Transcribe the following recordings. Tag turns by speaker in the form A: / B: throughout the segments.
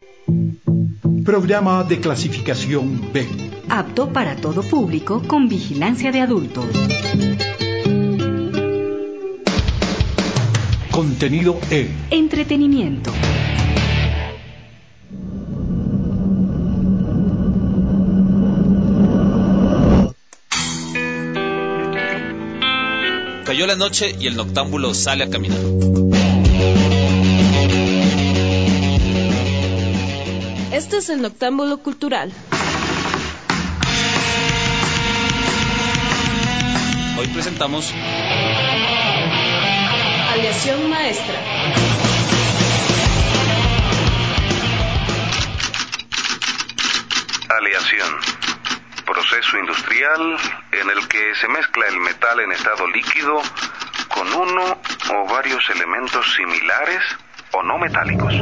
A: Programa de clasificación B.
B: Apto para todo público con vigilancia de adultos.
A: Contenido E.
B: Entretenimiento.
C: Cayó la noche y el noctámbulo sale a caminar.
D: Este es el Noctámbulo Cultural.
C: Hoy presentamos
D: Aleación Maestra.
E: Aleación. Proceso industrial en el que se mezcla el metal en estado líquido con uno o varios elementos similares o no metálicos.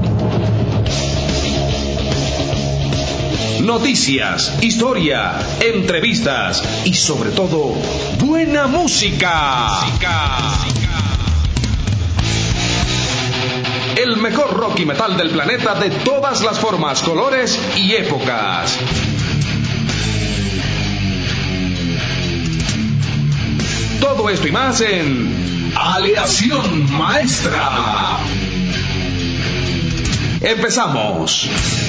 F: Noticias, historia, entrevistas y sobre todo, buena música. El mejor rock y metal del planeta de todas las formas, colores y épocas. Todo esto y más en Aleación Maestra. Empezamos.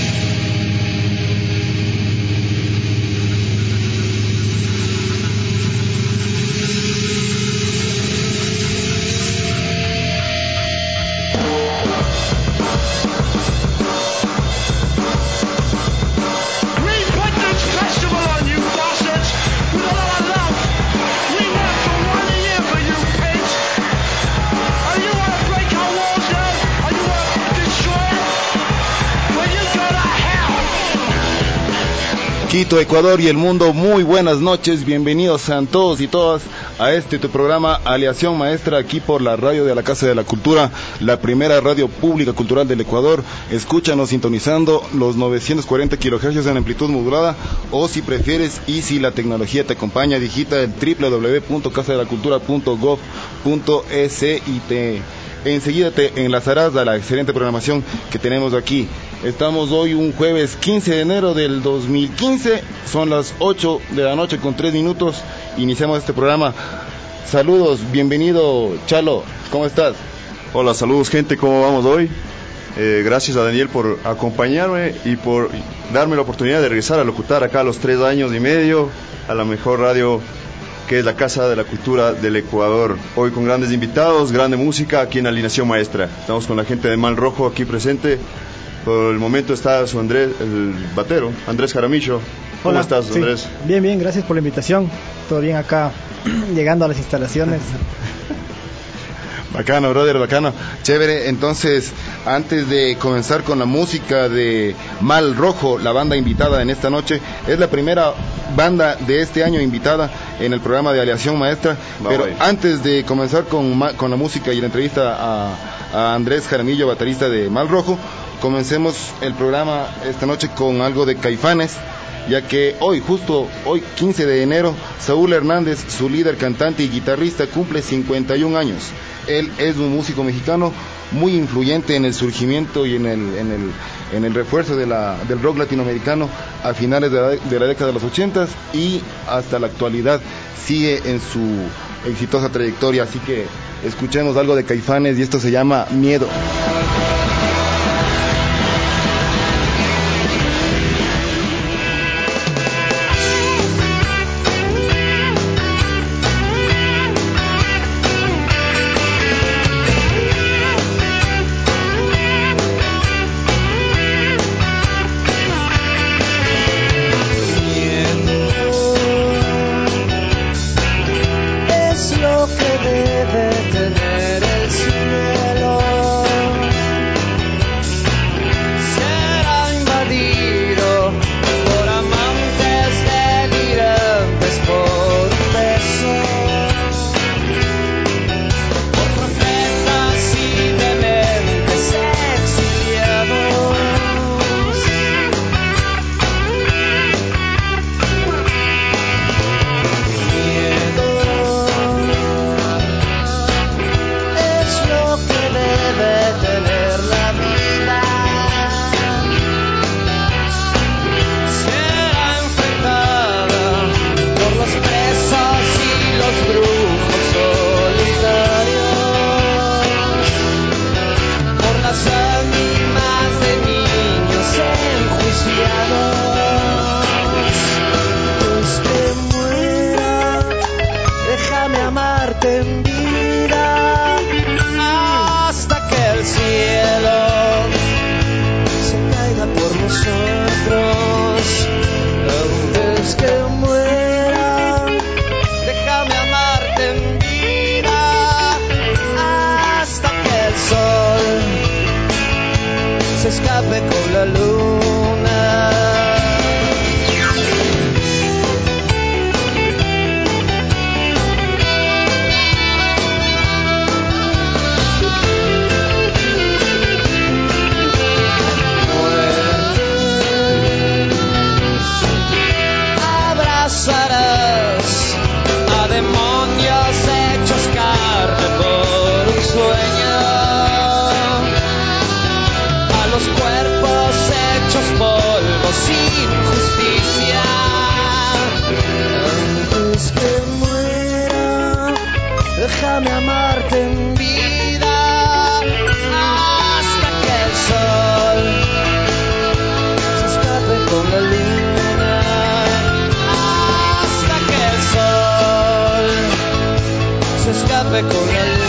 G: Quito, Ecuador y el mundo, muy buenas noches, bienvenidos sean todos y todas a tu programa Aleación Maestra, aquí por la radio de la Casa de la Cultura, la primera radio pública cultural del Ecuador. Escúchanos sintonizando los 940 kHz en amplitud modulada, o si prefieres y si la tecnología te acompaña, digita el www.casadelacultura.gov.es y enseguida te enlazarás a la excelente programación que tenemos aquí. Estamos hoy un jueves 15 de enero del 2015, son las 8 de la noche con 3 minutos, iniciamos este programa. Saludos, bienvenido Chalo, ¿cómo estás?
H: Hola, saludos gente, ¿cómo vamos hoy? Gracias a Daniel por acompañarme y por darme la oportunidad de regresar a locutar acá a los 3 años y medio, a la mejor radio que es la Casa de la Cultura del Ecuador. Hoy con grandes invitados, grande música aquí en Alineación Maestra. Estamos con la gente de Mal Rojo aquí presente. Por el momento está su Andrés, el batero, Andrés Jaramillo. ¿Cómo estás, Andrés?
I: Sí. Bien, gracias por la invitación. Todo bien acá, llegando a las instalaciones.
G: Bacano, brother, bacano. Chévere, entonces, antes de comenzar con la música de Mal Rojo, la banda invitada en esta noche, es la primera banda de este año invitada en el programa de Aleación Maestra. Pero antes de comenzar con la música y la entrevista a Andrés Jaramillo, baterista de Mal Rojo, comencemos el programa esta noche con algo de Caifanes, ya que justo hoy 15 de enero, Saúl Hernández, su líder, cantante y guitarrista, cumple 51 años. Él es un músico mexicano muy influyente en el surgimiento y en el refuerzo del rock latinoamericano a finales de la década de los 80 y hasta la actualidad sigue en su exitosa trayectoria. Así que escuchemos algo de Caifanes y esto se llama Miedo.
J: Es lo que debe tener el cielo. caiga por nosotros. Antes que muera, déjame amarte en vida, hasta que el sol se escape con la luna. Abrazarás a demonios hechos carne por un sueño, a los cuerpos hechos polvo sin justicia. Antes que muera, déjame amarte en vida, hasta que el sol se escape con la luna, hasta que el sol se escape con la luna.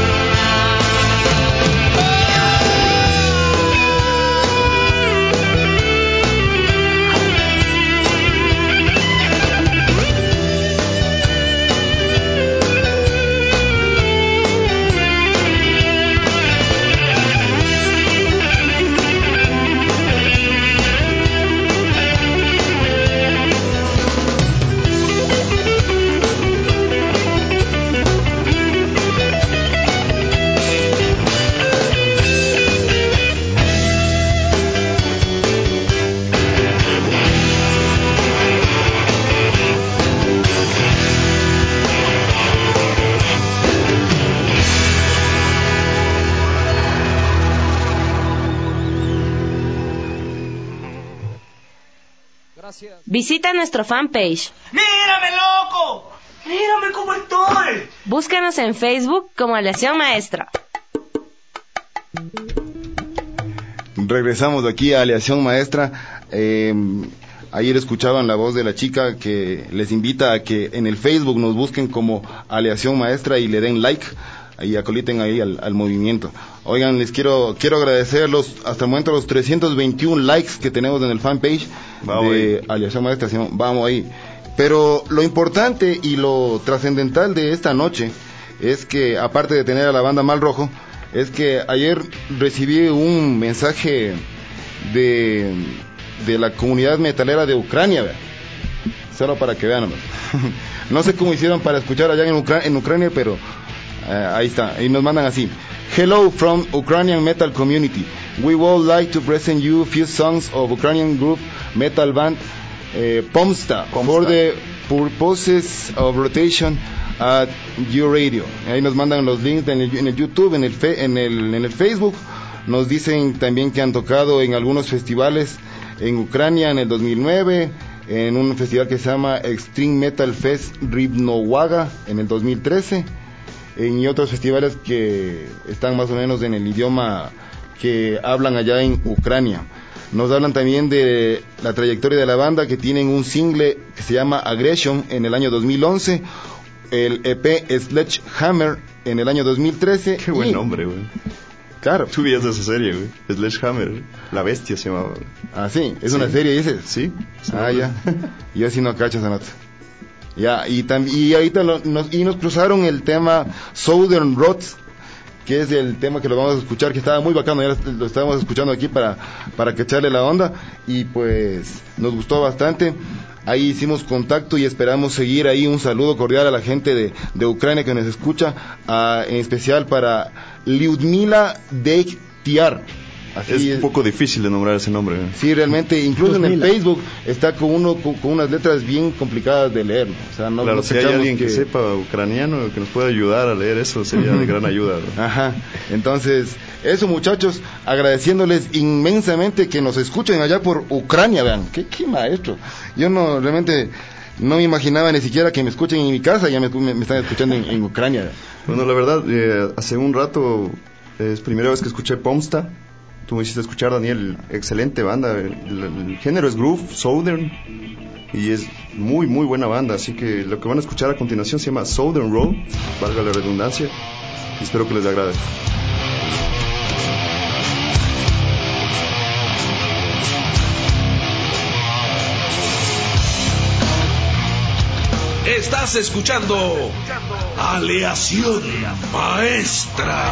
D: Visita nuestro fanpage.
K: ¡Mírame, loco! ¡Mírame cómo estoy!
D: Búscanos en Facebook como Aleación Maestra.
G: Regresamos aquí a Aleación Maestra. Ayer escuchaban la voz de la chica que les invita a que en el Facebook nos busquen como Aleación Maestra y le den like y acoliten ahí al movimiento. Oigan, les quiero agradecerlos hasta el momento los 321 likes que tenemos en el fanpage de Aleación Maestra. Vamos ahí. Pero lo importante y lo trascendental de esta noche es que, aparte de tener a la banda Mal Rojo, es que ayer recibí un mensaje de la comunidad metalera de Ucrania, ¿verdad? Solo para que vean. No sé cómo hicieron para escuchar allá en Ucrania, pero ahí está, y nos mandan así: Hello from Ukrainian metal community. We would like to present you a few songs of Ukrainian group metal band Pomsta for the purposes of rotation at your radio. Ahí nos mandan los links en el YouTube, en el Facebook. Nos dicen también que han tocado en algunos festivales en Ucrania en el 2009, en un festival que se llama Extreme Metal Fest Rivnowaga en el 2013, y otros festivales que están más o menos en el idioma que hablan allá en Ucrania. Nos hablan también de la trayectoria de la banda, que tienen un single que se llama Aggression en el año 2011, el EP Sledgehammer en el año 2013.
H: Qué buen nombre, güey.
G: Claro.
H: Tú veías esa serie, güey. Sledgehammer, La Bestia se llamaba.
G: Ah, sí, es una serie, dices.
H: Sí.
G: Ya. Yo sí no cacho esa nota. Ya, y ahorita nos cruzaron el tema Southern Roads, que es el tema que lo vamos a escuchar, que estaba muy bacano. Ya lo estábamos escuchando aquí para cacharle la onda, y pues nos gustó bastante. Ahí hicimos contacto y esperamos seguir ahí. Un saludo cordial a la gente de Ucrania que nos escucha, en especial para Lyudmila Dekhtiar.
H: Es un poco difícil de nombrar ese nombre.
G: Sí, realmente, incluso en el Facebook está con unas letras bien complicadas de leer. O sea, no,
H: claro,
G: no
H: si hay alguien que sepa ucraniano que nos pueda ayudar a leer eso, sería de gran ayuda, ¿no?
G: Ajá. Entonces, eso, muchachos, agradeciéndoles inmensamente que nos escuchen allá por Ucrania. Vean, qué maestro. Yo realmente no me imaginaba ni siquiera que me escuchen en mi casa. Ya me están escuchando en Ucrania.
H: Bueno, la verdad, hace un rato es primera vez que escuché Pomsta. Tú me hiciste escuchar, Daniel, excelente banda. El género es groove, southern, y es muy, muy buena banda. Así que lo que van a escuchar a continuación se llama Southern Road, valga la redundancia, y espero que les agrade.
F: Estás escuchando Aleación Maestra.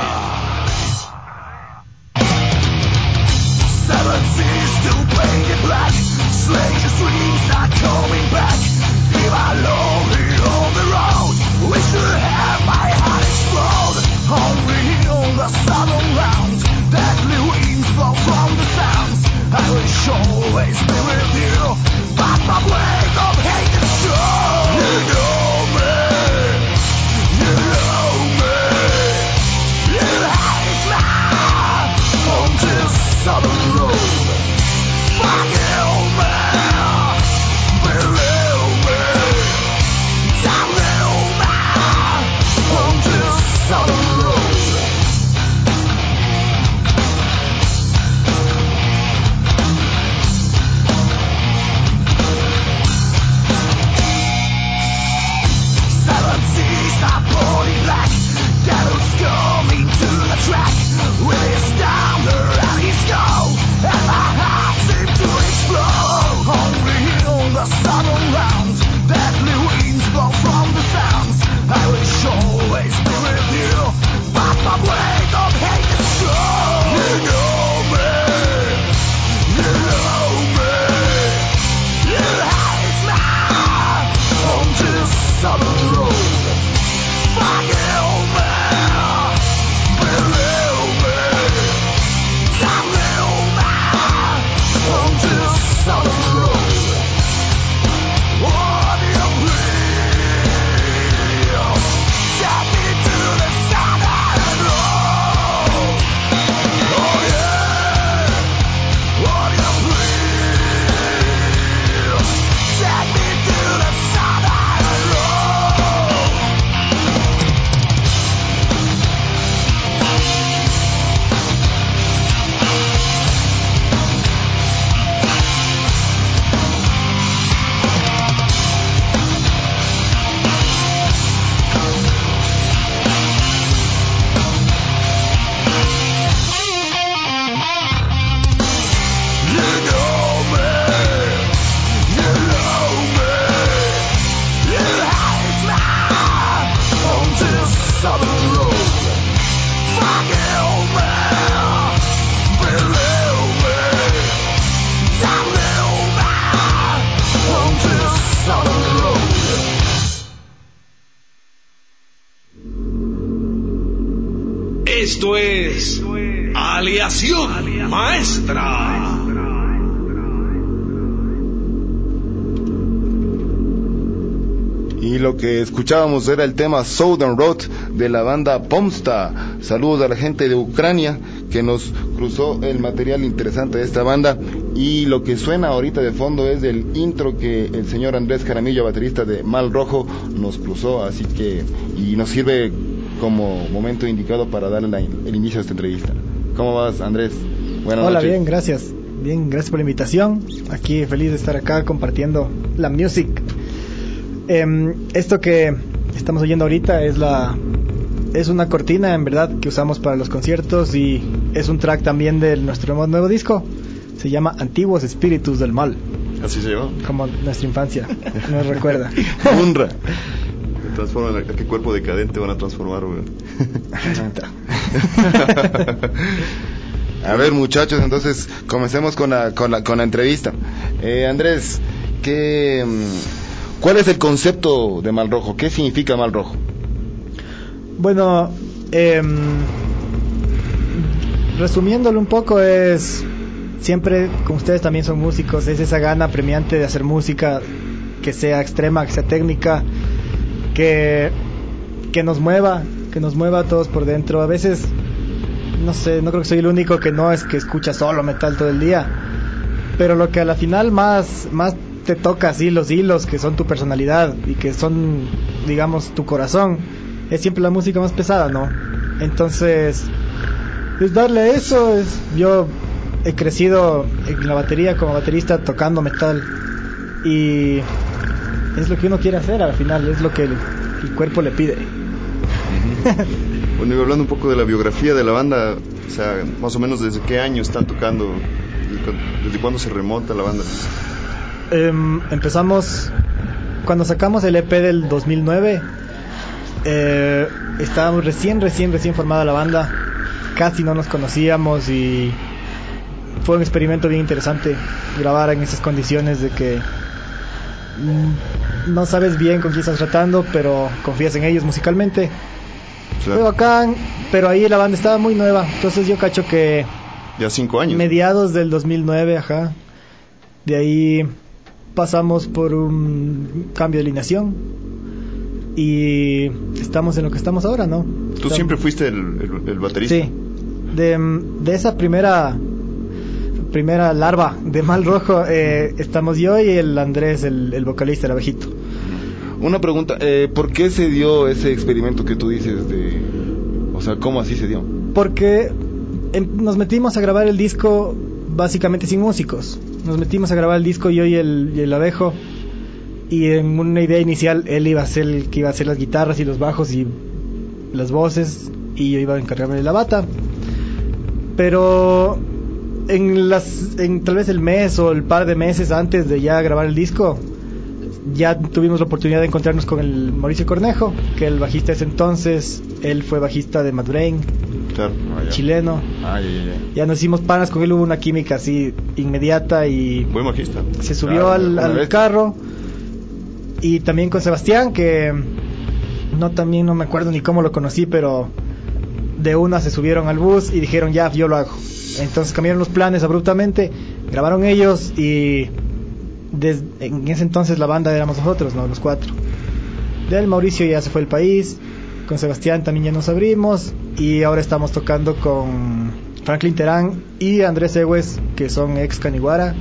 J: Seven seas still painted black. Slaves dreams not coming back. If I lonely on the road, we should have my heart explode. Hungry on the southern rounds, deadly winds blow from the sounds. I wish always be with you, but my blade of hate is strong. You know me, you know me, you hate me. On this southern road, fuck you, man. Believe me, damn you, man. On this southern road. Seven seas are pouring black. Devil's coming to the track with his thunder and his snow, and my heart seems to explode. Hungry on the southern rounds, deadly winds blow from the sounds. I wish always be with you, but my blade of hate is strong. You know me, you know me, you hate me. On this southern road, fuck you, man. Believe me, damn you, man. On this southern road, what do you feel? Take me to the southern road. Oh yeah, what do you feel? Take me to the southern road. You know me, you know me, you hate me. On this southern road, fuck you, man. Believe me, damn you, man. On this southern road.
F: Esto es Aleación Maestra.
G: Y lo que escuchábamos era el tema Southern Road de la banda Pomsta. Saludos a la gente de Ucrania que nos cruzó el material interesante de esta banda. Y lo que suena ahorita de fondo es el intro que el señor Andrés Jaramillo, baterista de Mal Rojo, nos cruzó, así que y nos sirve como momento indicado para darle el inicio a esta entrevista. ¿Cómo vas, Andrés? Buenas
I: Hola,
G: noches.
I: bien, gracias. Bien, gracias por la invitación. Aquí feliz de estar acá compartiendo la music. Esto que estamos oyendo ahorita es una cortina, en verdad, que usamos para los conciertos y es un track también de nuestro nuevo disco. Se llama Antiguos Espíritus del Mal.
H: ¿Así se llama?
I: Como nuestra infancia nos recuerda.
G: Unra.
H: Transforman a qué cuerpo decadente van a transformar, güey.
G: A ver, muchachos, entonces comencemos con la entrevista. Andrés, ¿cuál es el concepto de Mal Rojo? ¿Qué significa Mal Rojo?
I: Bueno, resumiéndolo un poco, es siempre, como ustedes también son músicos, es esa gana premiante de hacer música que sea extrema, que sea técnica, que nos mueva a todos por dentro. A veces, no sé, no creo que soy el único que no es que escucha solo metal todo el día, pero lo que a la final más te toca así los hilos que son tu personalidad y que son, digamos, tu corazón, es siempre la música más pesada, ¿no? Entonces, pues darle eso. Yo he crecido en la batería como baterista tocando metal y es lo que uno quiere hacer al final, es lo que el cuerpo le pide.
H: Bueno, y hablando un poco de la biografía de la banda, o sea, más o menos desde qué año están tocando, desde cuándo se remonta la banda.
I: Empezamos cuando sacamos el EP del 2009, estábamos recién formada la banda, casi no nos conocíamos y fue un experimento bien interesante grabar en esas condiciones de que no sabes bien con quién estás tratando, pero confías en ellos musicalmente. Claro. Fue bacán, pero ahí la banda estaba muy nueva, entonces yo cacho que
H: ya 5 años.
I: Mediados del 2009, ajá. De ahí pasamos por un cambio de alineación y estamos en lo que estamos ahora, ¿no?
H: ¿Tú siempre fuiste el baterista?
I: Sí. De esa primera larva de Mal Rojo, estamos yo y el Andrés, el vocalista, el abejito.
G: Una pregunta, ¿por qué se dio ese experimento que tú dices o sea, cómo así se dio?
I: Porque nos metimos a grabar el disco básicamente sin músicos. Nos metimos a grabar el disco yo y el abejo, y en una idea inicial él iba a ser el que iba a hacer las guitarras y los bajos y las voces, y yo iba a encargarme de la bata. Pero en tal vez el mes o el par de meses antes de ya grabar el disco, ya tuvimos la oportunidad de encontrarnos con el Mauricio Cornejo, que el bajista ese entonces, él fue bajista de Madurain, claro. Chileno. Ya nos hicimos panas con él, hubo una química así inmediata y
H: buen bajista.
I: Se subió al carro. Y también con Sebastián, que no me acuerdo ni cómo lo conocí, pero de una se subieron al bus y dijeron ya, yo lo hago. Entonces cambiaron los planes abruptamente, grabaron ellos y en ese entonces la banda éramos nosotros, ¿no? Los 4. Del Mauricio ya se fue al país, con Sebastián también ya nos abrimos y ahora estamos tocando con Franklin Terán y Andrés Egues, que son ex Caniguara.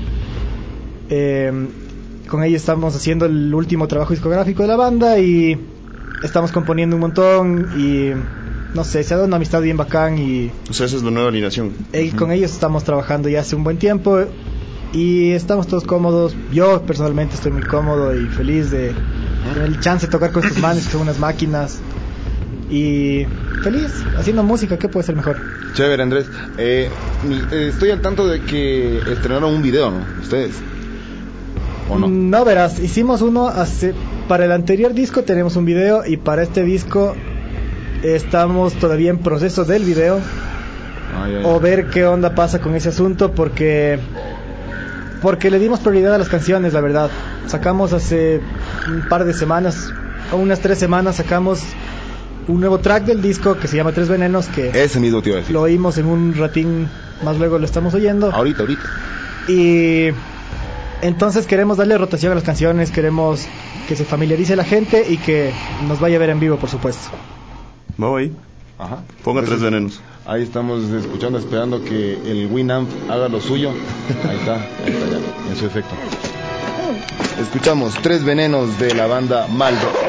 I: Con ellos estamos haciendo el último trabajo discográfico de la banda y estamos componiendo un montón y no sé, se ha dado una amistad bien bacán y...
H: O sea, esa es la nueva alineación.
I: Con ellos estamos trabajando ya hace un buen tiempo y estamos todos cómodos. Yo personalmente estoy muy cómodo y feliz de tener el chance de tocar con estos manes que son unas máquinas y feliz haciendo música. ¿Qué puede ser mejor?
G: Chévere, Andrés. Estoy al tanto de que estrenaron un video, ¿no? Ustedes, ¿o no?
I: No, verás, hicimos uno para el anterior disco tenemos un video y para este disco estamos todavía en proceso del video o ver qué onda pasa con ese asunto porque le dimos prioridad a las canciones, la verdad. Sacamos hace un par de semanas o unas 3 semanas sacamos un nuevo track del disco que se llama Tres Venenos, que
G: ese mismo te iba a decir.
I: Lo oímos en un ratín más, luego lo estamos oyendo
G: ahorita
I: y entonces queremos darle rotación a las canciones, queremos que se familiarice la gente y que nos vaya a ver en vivo, por supuesto.
H: Vamos ahí.
G: Ajá.
H: Ponga Tres Venenos.
G: Ahí estamos escuchando, esperando que el Winamp haga lo suyo. Ahí está ya, en su efecto. Escuchamos Tres Venenos de la banda Mal Rojo.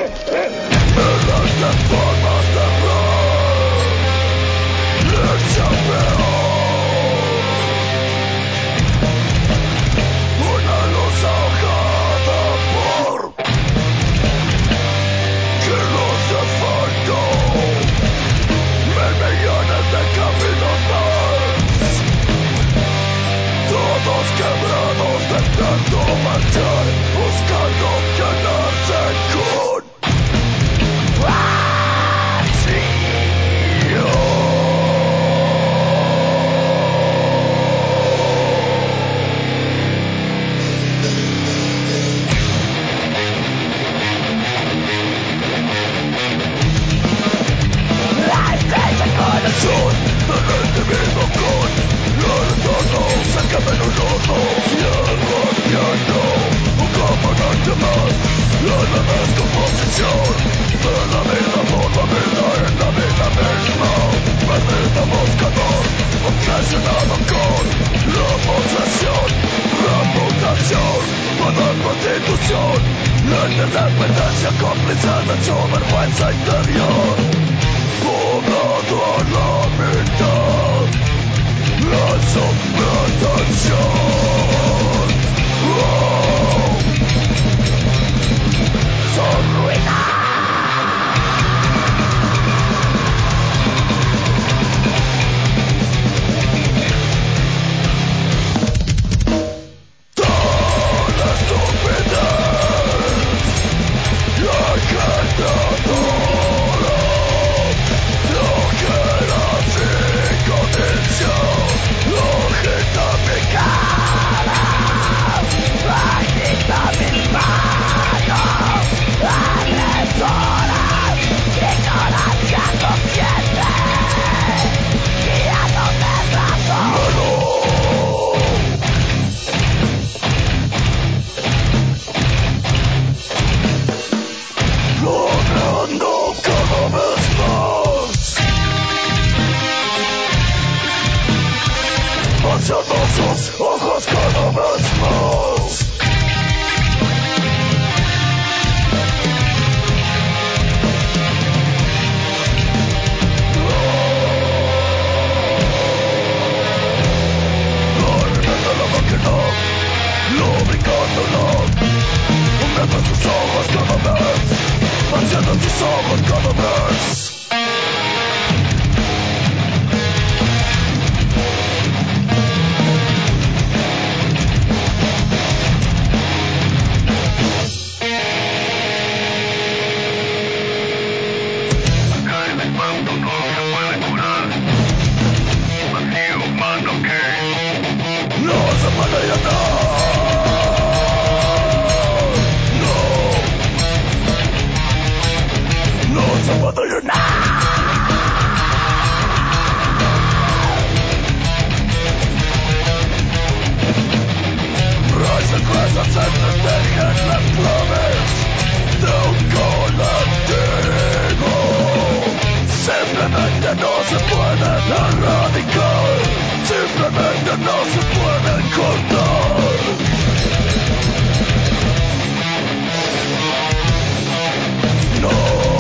J: Quebrados de tanto marchar, buscando quedarse con Simplemente no se pueden erradicar, simplemente no se pueden cortar. No,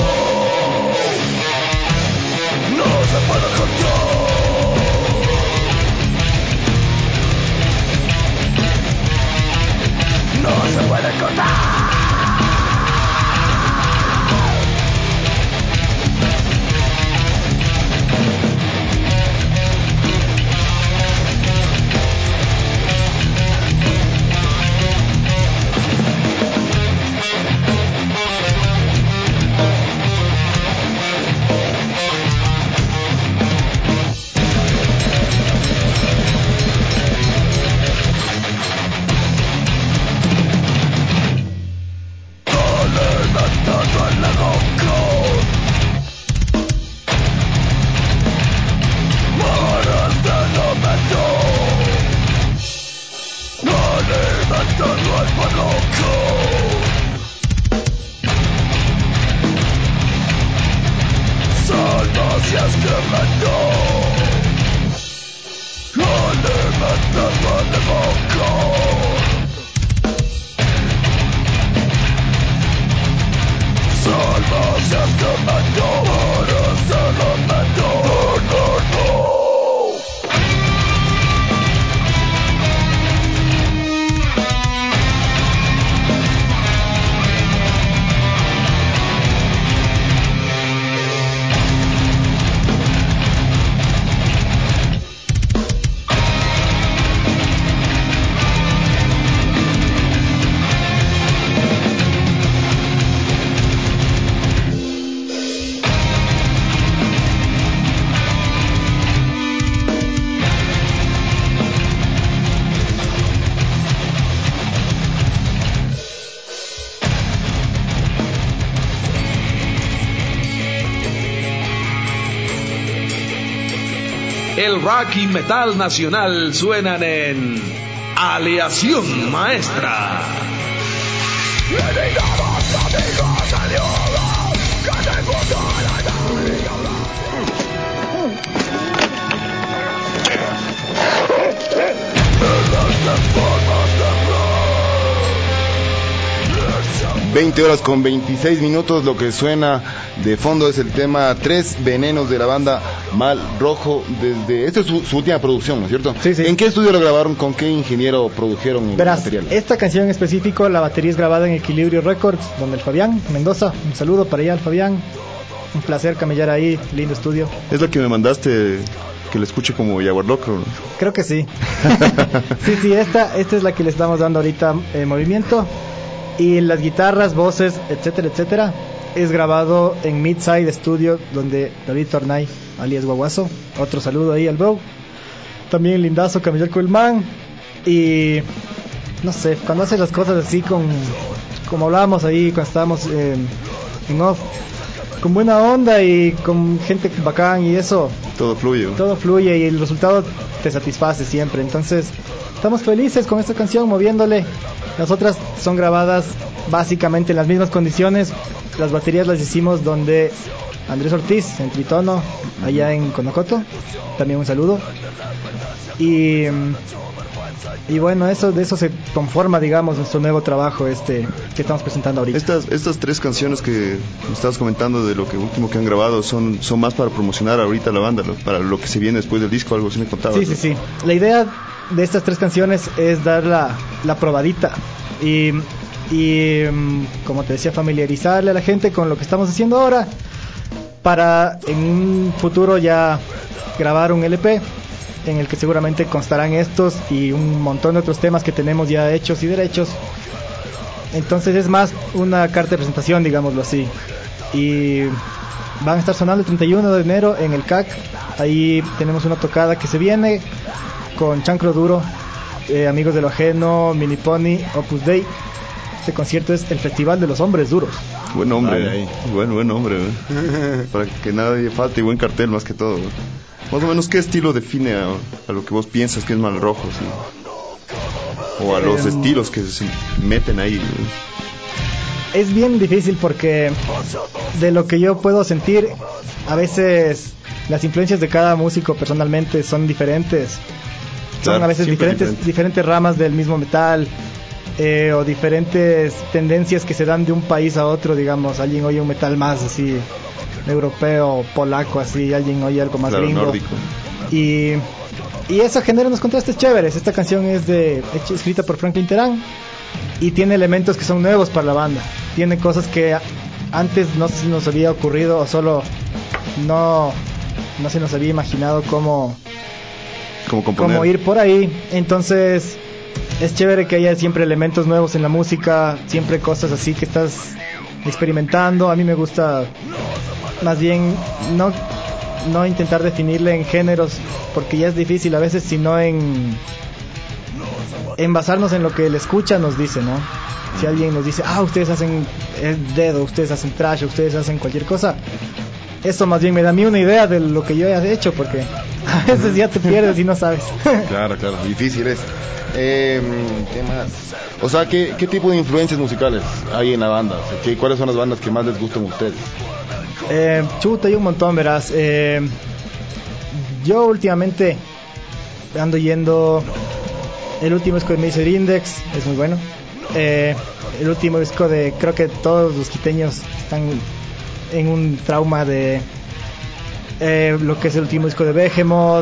J: no se puede cortar. No se puede cortar.
F: El rock y metal nacional suenan en Aleación Maestra.
G: ...20 horas con 26 minutos... lo que suena de fondo es el tema 3 Venenos de la banda Mal Rojo. Esta es su última producción, ¿no es cierto?
I: Sí, sí.
G: ¿En qué estudio lo grabaron? ¿Con qué ingeniero produjeron el material?
I: Esta canción en específico, la batería es grabada en Equilibrio Records, donde el Fabián Mendoza, un saludo para allá al Fabián, un placer camellar ahí, lindo estudio.
H: Es la que me mandaste, que la escuche como Jaguar Loco, ¿no?
I: Creo que sí. sí, esta es la que le estamos dando ahorita movimiento. Y las guitarras, voces, etcétera, es grabado en Midside Studio, donde David Tornay, alias Guaguazo, otro saludo ahí al bro. También lindazo, camellar con el man. Y no sé, cuando haces las cosas así como hablábamos ahí cuando estábamos en off, con buena onda y con gente bacán y eso, todo fluye y el resultado te satisface siempre. Entonces estamos felices con esta canción, moviéndole. Las otras son grabadas básicamente en las mismas condiciones. Las baterías las hicimos donde Andrés Ortiz, en Tritono, allá en Conocoto. También un saludo. Y bueno, de eso se conforma, digamos, nuestro nuevo trabajo que estamos presentando ahorita.
H: Estas 3 canciones que me estabas comentando de lo que último que han grabado son más para promocionar ahorita la banda, para lo que se viene después del disco, algo así me contabas.
I: Sí. La idea de estas 3 canciones es dar la probadita y como te decía, familiarizarle a la gente con lo que estamos haciendo ahora, para en un futuro ya grabar un LP en el que seguramente constarán estos y un montón de otros temas que tenemos ya hechos y derechos. Entonces es más una carta de presentación, digámoslo así. Y van a estar sonando el 31 de enero en el CAC. Ahí tenemos una tocada que se viene con Chancro Duro, Amigos de lo Ajeno, Mini Pony, Opus Dei. Este concierto es el Festival de los Hombres Duros.
H: Buen nombre, buen nombre, para que nadie falte, y buen cartel más que todo. Más o menos, ¿qué estilo define a lo que vos piensas que es Mal Rojo? ¿Sí? o a los estilos que se meten ahí.
I: Es bien difícil porque de lo que yo puedo sentir, a veces las influencias de cada músico personalmente son diferentes. Son
H: Claro,
I: a veces diferentes ramas del mismo metal, o diferentes tendencias que se dan de un país a otro, digamos. Alguien oye un metal más así europeo, polaco, así, alguien oye algo más gringo.
H: Nórdico.
I: Y eso genera unos contrastes chéveres. Esta canción es escrita por Franklin Terán y tiene elementos que son nuevos para la banda. Tiene cosas que antes no se nos había ocurrido, o solo no se nos había imaginado cómo ir por ahí. Entonces es chévere que haya siempre elementos nuevos en la música, siempre cosas así que estás experimentando. A mí me gusta más bien no intentar definirle en géneros, porque ya es difícil a veces, sino en basarnos en lo que el escucha nos dice, ¿no? Si alguien nos dice, ustedes hacen dedo, ustedes hacen trash, ustedes hacen cualquier cosa, eso más bien me da a mí una idea de lo que yo he hecho, porque a veces ya te pierdes y no sabes.
G: Claro, difícil es. ¿Qué más? O sea, ¿qué tipo de influencias musicales hay en la banda? O sea, ¿cuáles son las bandas que más les gustan a ustedes?
I: Hay un montón, verás. Yo últimamente ando yendo. El último disco de Major Index es muy bueno. El último disco creo que todos los quiteños están en un trauma de lo que es el último disco de Behemoth.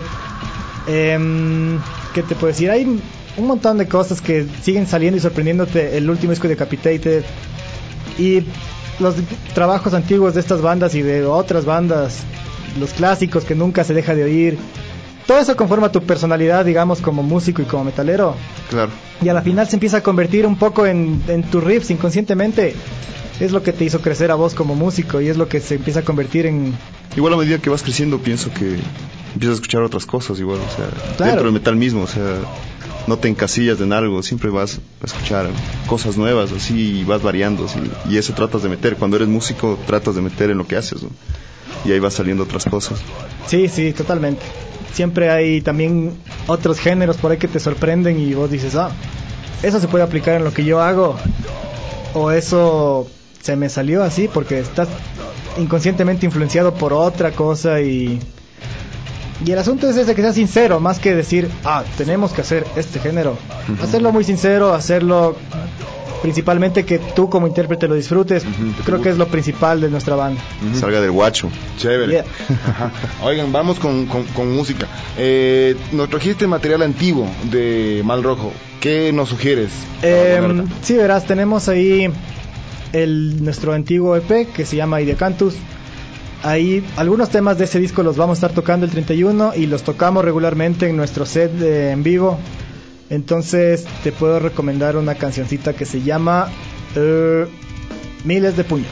I: ¿Qué te puedo decir? Hay un montón de cosas que siguen saliendo y sorprendiéndote. El último disco de Decapitated y los trabajos antiguos de estas bandas y de otras bandas, los clásicos que nunca se deja de oír. Todo eso conforma tu personalidad, digamos, como músico y como metalero.
H: Claro.
I: Y a la final se empieza a convertir un poco en tus riffs inconscientemente. Es lo que te hizo crecer a vos como músico y es lo que se empieza a convertir en...
H: Igual a medida que vas creciendo pienso que empiezas a escuchar otras cosas igual, o sea,
I: claro,
H: dentro del metal mismo, o sea, no te encasillas en algo, siempre vas a escuchar cosas nuevas, así, y vas variando, así, y eso tratas de meter. Cuando eres músico tratas de meter en lo que haces, ¿no? Y ahí van saliendo otras cosas.
I: Sí, totalmente. Siempre hay también otros géneros por ahí que te sorprenden y vos dices, eso se puede aplicar en lo que yo hago, o eso se me salió así porque estás inconscientemente influenciado por otra cosa. Y el asunto es ese, que seas sincero, más que decir, tenemos que hacer este género. Hacerlo muy sincero, hacerlo principalmente que tú como intérprete lo disfrutes. Creo que es lo principal de nuestra banda.
H: Salga del guacho.
G: Chévere. Yeah. Oigan, vamos con música. Nos trajiste material antiguo de Mal Rojo. ¿Qué nos sugieres?
I: Sí, verás, tenemos ahí nuestro antiguo EP que se llama Ideacantus. Ahí algunos temas de ese disco los vamos a estar tocando el 31 y los tocamos regularmente en nuestro set en vivo. Entonces te puedo recomendar una cancioncita que se llama Miles de Puños.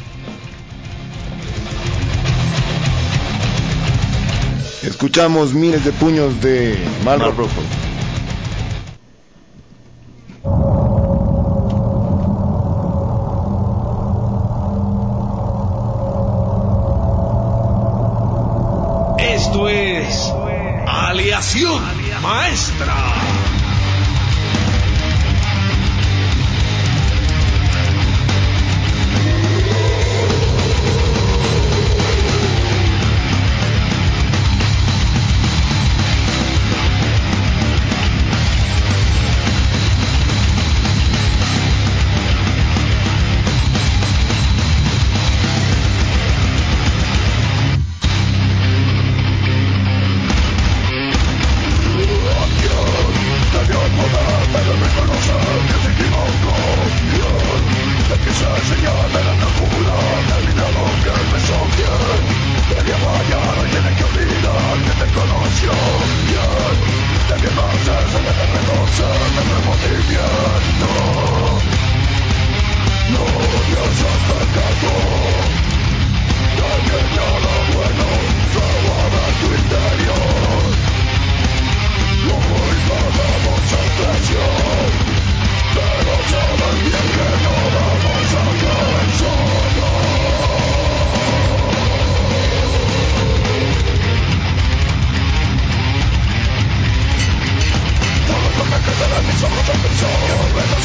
G: Escuchamos Miles de Puños de Mal Rojo.
F: Esto es Aleación Maestra.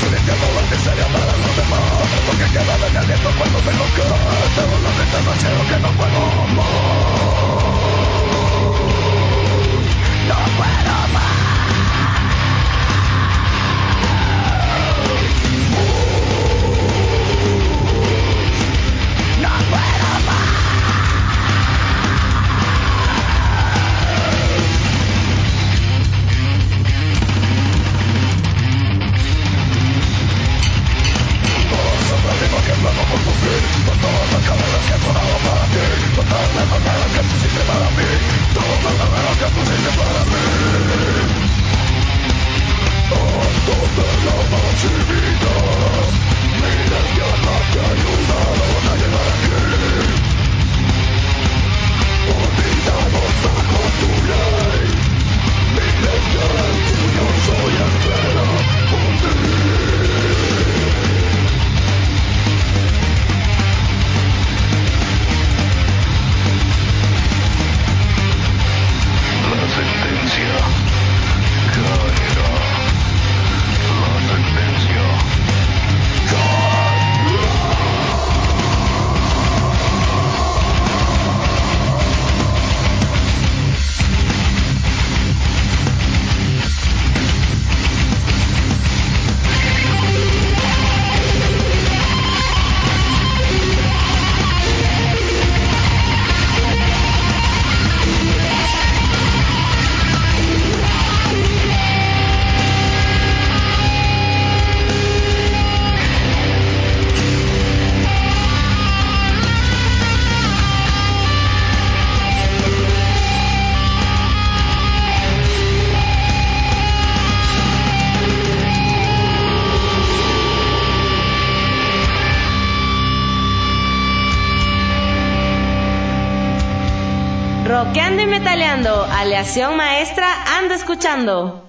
D: Rockeando y metaleando, aleación maestra, anda escuchando.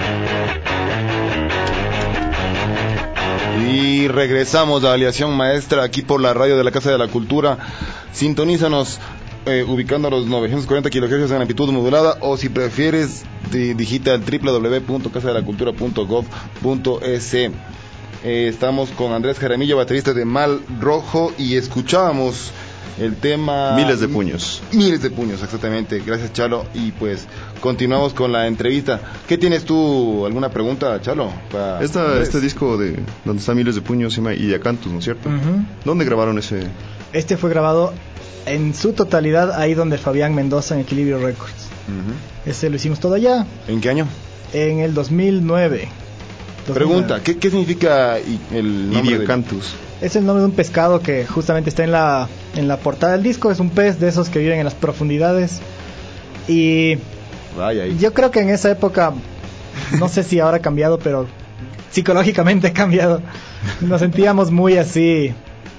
G: Y regresamos a Aleación Maestra aquí por la radio de la Casa de la Cultura. Sintonízanos ubicando a los 940 kHz en amplitud modulada, o si prefieres digita el www.casadelacultura.gov.es. Estamos con Andrés Jaramillo, baterista de Mal Rojo, y escuchábamos el tema
H: Miles de puños.
G: Miles de puños, exactamente. Gracias, Chalo. Y pues continuamos con la entrevista. ¿Qué tienes tú? ¿Alguna pregunta, Chalo?
H: Este disco de donde está Miles de puños se llama Idiacantus, ¿no es cierto?
I: Uh-huh.
H: ¿Dónde grabaron ese?
I: Este fue grabado en su totalidad ahí donde Fabián Mendoza, en Equilibrio Records.
G: Uh-huh.
I: Ese lo hicimos todo allá.
G: ¿En qué año?
I: En el 2009.
G: Pregunta, ¿qué significa el nombre?
H: Idiacantus.
I: Es el nombre de un pescado que justamente está en la portada del disco. Es un pez de esos que viven en las profundidades. Y yo creo que en esa época, no sé si ahora ha cambiado, pero psicológicamente ha cambiado. Nos sentíamos muy así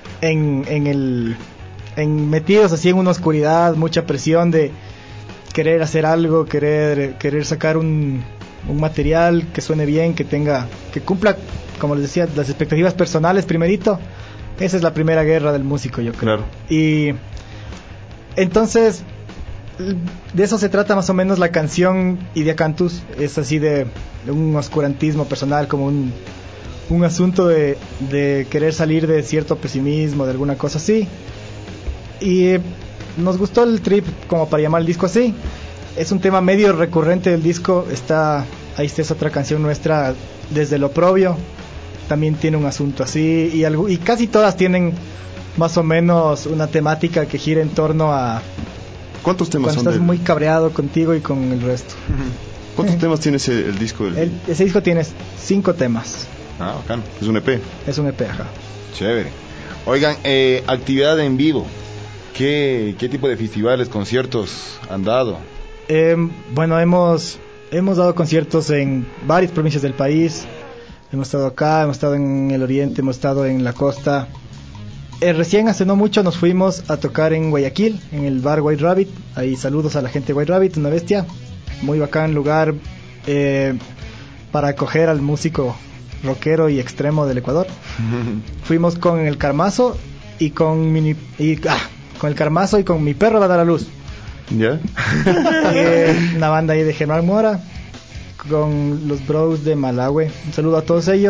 I: metidos así en una oscuridad, mucha presión de querer hacer algo, querer sacar un material que suene bien, que cumpla, como les decía, las expectativas personales primerito. Esa es la primera guerra del músico, yo creo.
H: Claro.
I: Y entonces de eso se trata más o menos la canción Idiacantus. Es así de un oscurantismo personal, como un asunto de querer salir de cierto pesimismo, de alguna cosa así. Y nos gustó el trip como para llamar el disco así. Es un tema medio recurrente del disco. Ahí está esa otra canción nuestra, Desde lo Oprobio. También tiene un asunto así. Y casi todas tienen más o menos una temática que gira en torno a...
H: ¿Cuántos temas
I: cuando estás muy cabreado contigo y con el resto.
H: ¿Cuántos temas tiene el disco?
I: Ese disco tiene 5 temas.
G: Ah, bacán.
H: Es un EP.
I: Es un EP, ajá.
G: Chévere. Oigan, actividad en vivo. ¿Qué tipo de festivales, conciertos han dado?
I: Bueno, hemos dado conciertos en varias provincias del país. Hemos estado acá, hemos estado en el oriente, hemos estado en la costa. Recién hace no mucho nos fuimos a tocar en Guayaquil, en el bar White Rabbit. Ahí saludos a la gente de White Rabbit, una bestia. Muy bacán lugar para acoger al músico rockero y extremo del Ecuador. Fuimos con el Carmazo y con el Carmazo y con Mi Perro Va a Dar a Luz.
H: ¿Ya?
I: Una banda ahí de Germán Mora, con los bros de Malahue. Un saludo a todos ellos.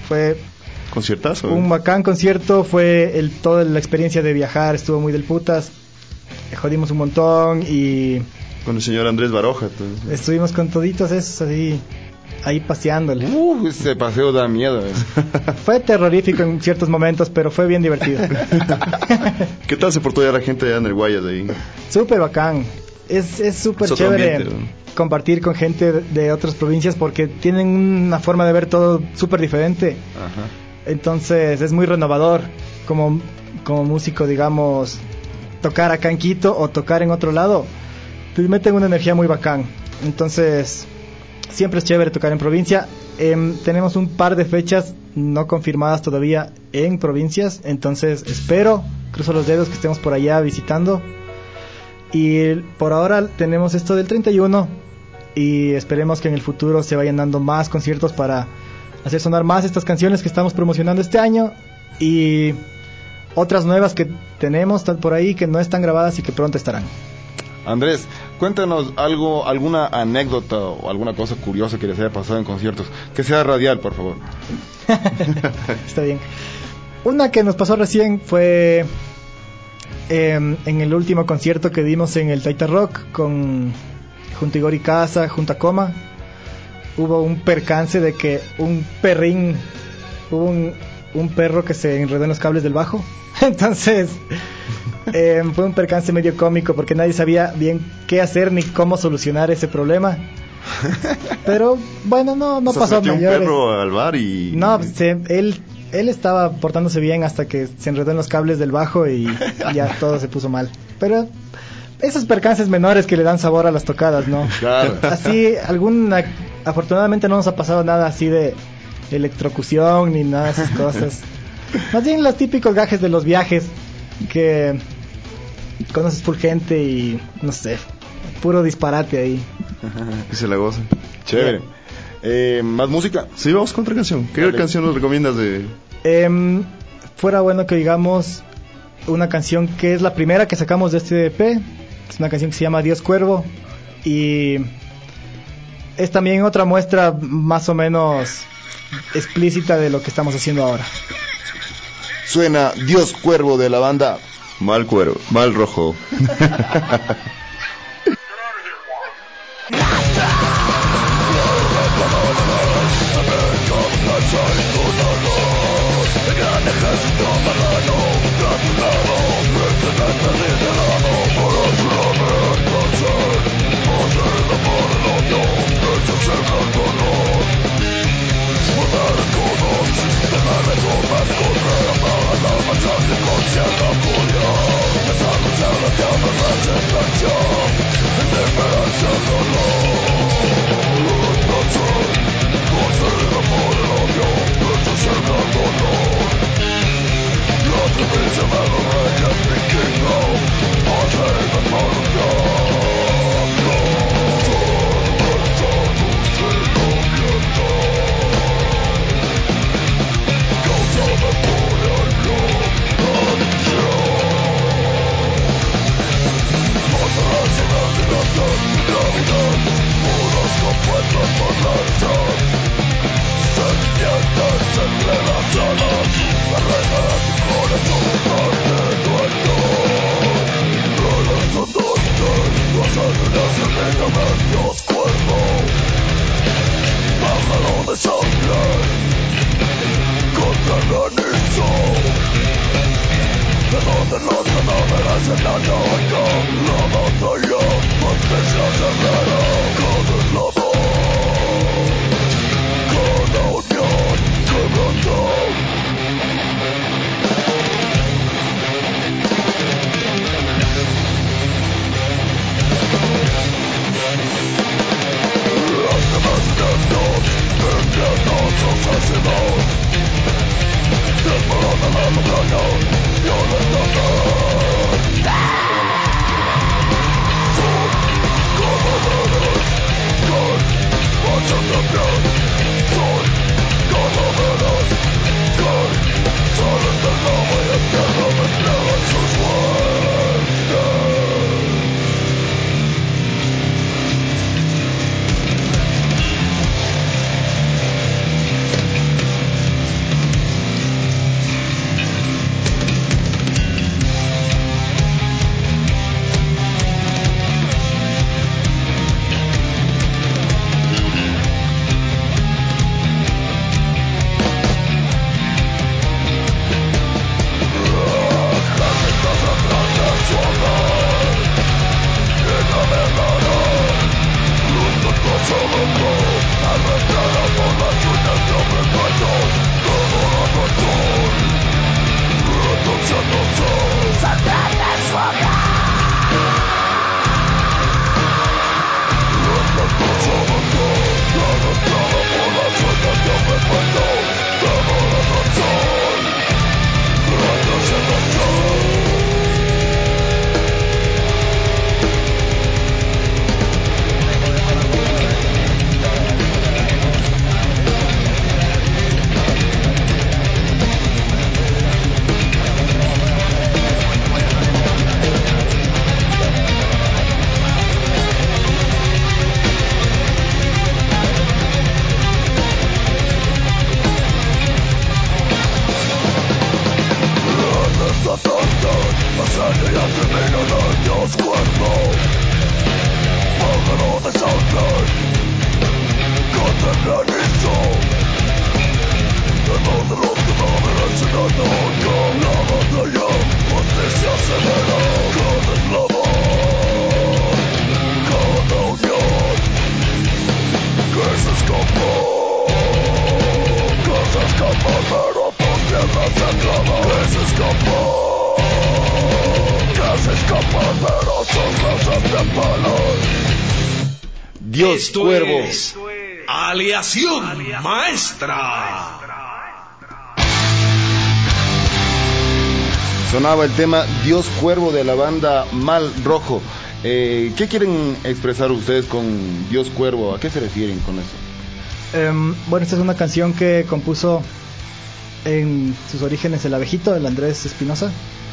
I: Fue
H: conciertazo.
I: Un bacán concierto, fue toda la experiencia de viajar, estuvo muy del putas. Jodimos un montón y...
H: Con el señor Andrés Baroja.
I: Estuvimos con toditos esos así, ahí paseándole.
G: Ese paseo da miedo.
I: Fue terrorífico en ciertos momentos, pero fue bien divertido.
H: ¿Qué tal se portó ya la gente allá en el Guayas ahí?
I: Súper bacán. Es súper chévere compartir con gente de otras provincias porque tienen una forma de ver todo súper diferente.
G: Ajá.
I: Entonces es muy renovador como músico, digamos, tocar acá en Quito o tocar en otro lado. Te meten una energía muy bacán. Entonces siempre es chévere tocar en provincia. Tenemos un par de fechas no confirmadas todavía en provincias. Entonces espero, cruzo los dedos, que estemos por allá visitando. Y por ahora tenemos esto del 31 y esperemos que en el futuro se vayan dando más conciertos para hacer sonar más estas canciones que estamos promocionando este año y otras nuevas que tenemos por ahí que no están grabadas y que pronto estarán.
G: Andrés, cuéntanos alguna anécdota o alguna cosa curiosa que les haya pasado en conciertos, que sea radial, por favor.
I: Está bien. Una que nos pasó recién fue en el último concierto que dimos en el Taita Rock junto a Igor y Casa, junto a Coma. Hubo un percance de que hubo un perro que se enredó en los cables del bajo. Entonces fue un percance medio cómico porque nadie sabía bien qué hacer ni cómo solucionar ese problema. Pero bueno, no pasó
H: metió
I: mayores.
H: Un perro al bar y...
I: No, él estaba portándose bien hasta que se enredó en los cables del bajo y ya todo se puso mal. Pero esos percances menores que le dan sabor a las tocadas, ¿no?
G: Claro.
I: Así, afortunadamente no nos ha pasado nada así de electrocución ni nada de esas cosas. Más bien los típicos gajes de los viajes, que conoces full gente y no sé, puro disparate ahí.
H: Y se la goza.
G: Chévere. ¿Más música?
H: Sí, vamos con otra canción. ¿Qué canción nos recomiendas de...?
I: Fuera bueno que digamos una canción que es la primera que sacamos de este EP. Es una canción que se llama Dios Cuervo y es también otra muestra más o menos explícita de lo que estamos haciendo ahora.
G: Suena Dios Cuervo de la banda
H: Mal Rojo.
J: Monster
G: Dios
F: Esto
G: Cuervo.
F: Es Aleación Maestra.
G: Sonaba el tema Dios Cuervo de la banda Mal Rojo. ¿Qué quieren expresar ustedes con Dios Cuervo? ¿A qué se refieren con eso?
I: Bueno, esta es una canción que compuso en sus orígenes el abejito, el Andrés Espinosa.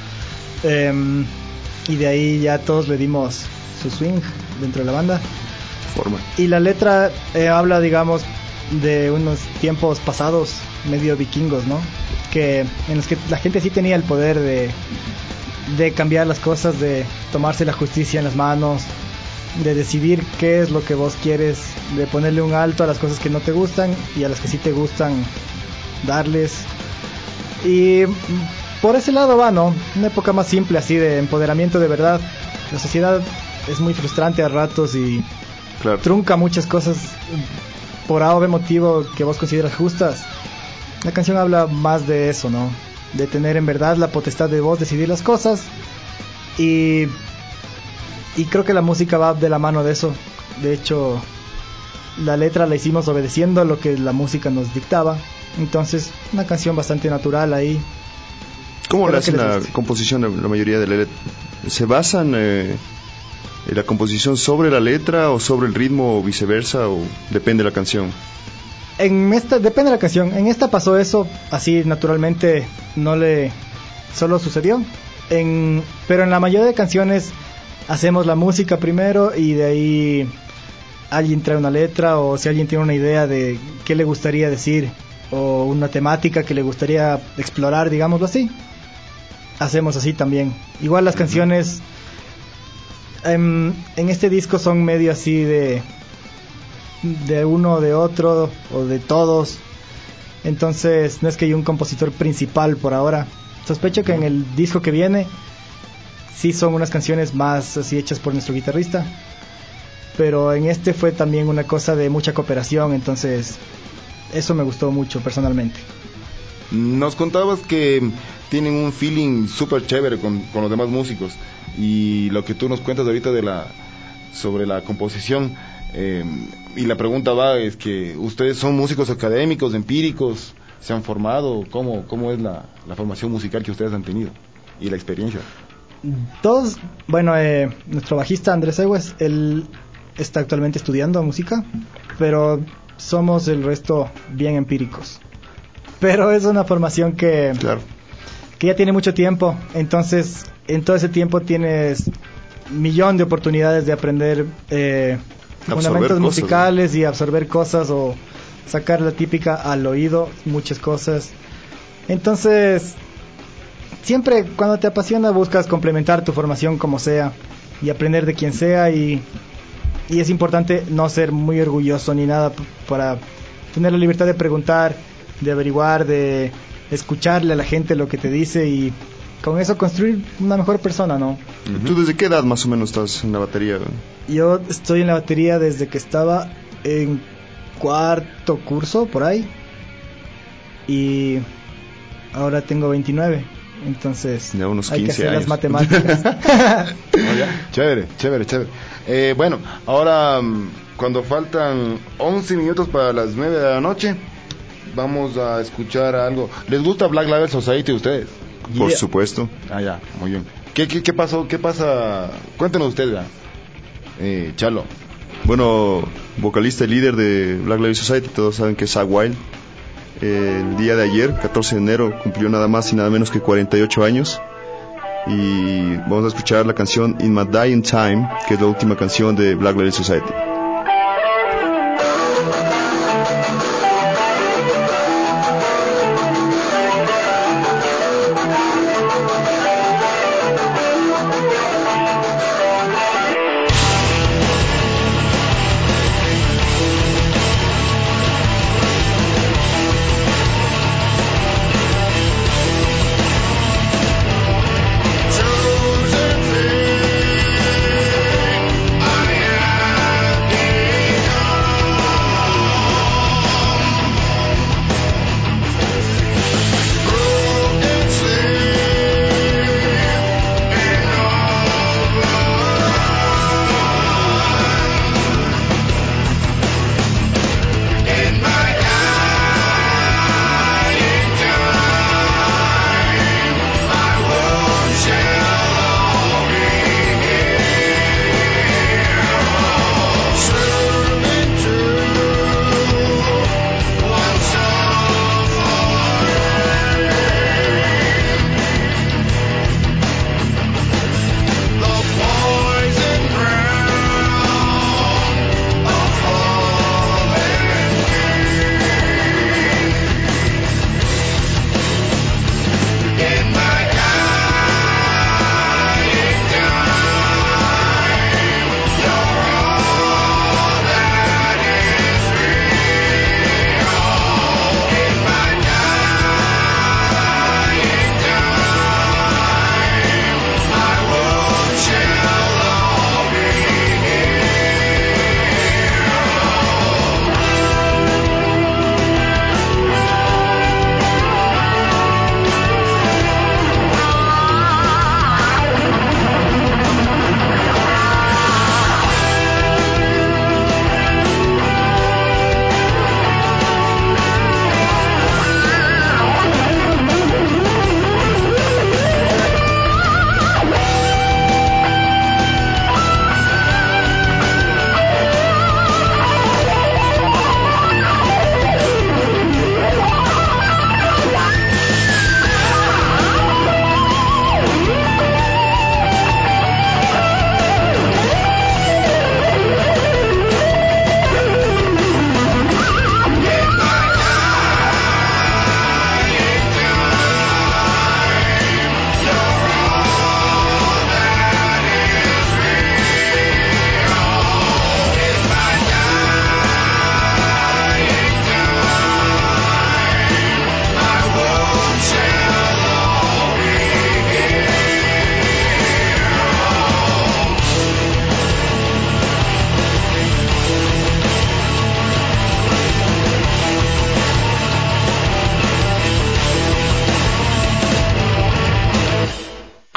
I: Y de ahí ya todos le dimos su swing dentro de la banda.
H: Forma.
I: Y la letra habla, digamos, de unos tiempos pasados, medio vikingos, ¿no? En los que la gente sí tenía el poder de cambiar las cosas, de tomarse la justicia en las manos, de decidir qué es lo que vos quieres, de ponerle un alto a las cosas que no te gustan y a las que sí te gustan darles. Y por ese lado va, ¿no? Una época más simple, así, de empoderamiento de verdad. La sociedad es muy frustrante a ratos y
H: claro,
I: trunca muchas cosas por A o B motivo que vos consideras justas. La canción habla más de eso, ¿no? De tener en verdad la potestad de vos decidir las cosas. Y creo que la música va de la mano de eso. De hecho, la letra la hicimos obedeciendo a lo que la música nos dictaba. Entonces, una canción bastante natural ahí.
H: ¿Cómo le hacen la composición de la mayoría de la letra? ¿Se basan en la composición sobre la letra o sobre el ritmo o viceversa, o depende de la canción?
I: Depende de la canción. En esta pasó eso, así naturalmente, solo sucedió. Pero en la mayoría de canciones hacemos la música primero y de ahí alguien trae una letra, o si alguien tiene una idea de qué le gustaría decir o una temática que le gustaría explorar, digámoslo así, hacemos así también. Igual las canciones en este disco son medio así de uno, de otro o de todos. Entonces no es que haya un compositor principal por ahora. Sospecho que en el disco que viene sí son unas canciones más así hechas por nuestro guitarrista, pero en este fue también una cosa de mucha cooperación. Entonces eso me gustó mucho personalmente.
G: Nos contabas que tienen un feeling súper chévere con los demás músicos, y lo que tú nos cuentas ahorita sobre la composición, y la pregunta va, es que ustedes son músicos académicos, empíricos, se han formado, ¿cómo es la formación musical que ustedes han tenido y la experiencia?
I: Todos, bueno, nuestro bajista Andrés Egues, él está actualmente estudiando música, pero somos el resto bien empíricos. Pero es una formación que ya tiene mucho tiempo. Entonces en todo ese tiempo tienes millón de oportunidades de aprender fundamentos musicales y absorber cosas, o sacar la típica al oído, muchas cosas. Entonces siempre cuando te apasiona buscas complementar tu formación como sea y aprender de quien sea, y es importante no ser muy orgulloso ni nada, para tener la libertad de preguntar, de averiguar, de escucharle a la gente lo que te dice, y con eso construir una mejor persona, ¿no?
H: ¿Tú desde qué edad más o menos estás en la batería?
I: Yo estoy en la batería desde que estaba en cuarto curso, por ahí, y ahora tengo 29. Entonces
H: ya unos 15
I: hay que hacer
H: años.
I: las matemáticas.
G: Chévere. Bueno, ahora cuando faltan 11 minutos para las 9 de la noche, vamos a escuchar algo. ¿Les gusta Black Label Society a ustedes?
H: Por supuesto.
G: Ya, muy bien. ¿Qué pasó? ¿Qué pasa? Cuéntenos ustedes ya. Chalo.
H: Bueno, vocalista y líder de Black Label Society, todos saben que es Zakk Wylde. El día de ayer, 14 de enero, cumplió nada más y nada menos que 48 años. Y vamos a escuchar la canción In My Dying Time, que es la última canción de Black Label Society.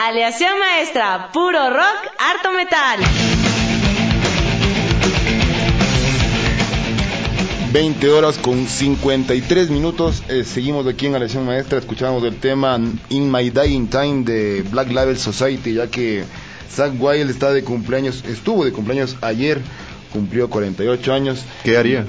D: Aleación Maestra, puro rock, harto metal.
G: 20 horas con 53 minutos. Seguimos aquí en Aleación Maestra. Escuchamos el tema In My Dying Time de Black Label Society, ya que Zakk Wylde estuvo de cumpleaños ayer, cumplió 48 años.
H: ¿Qué haría?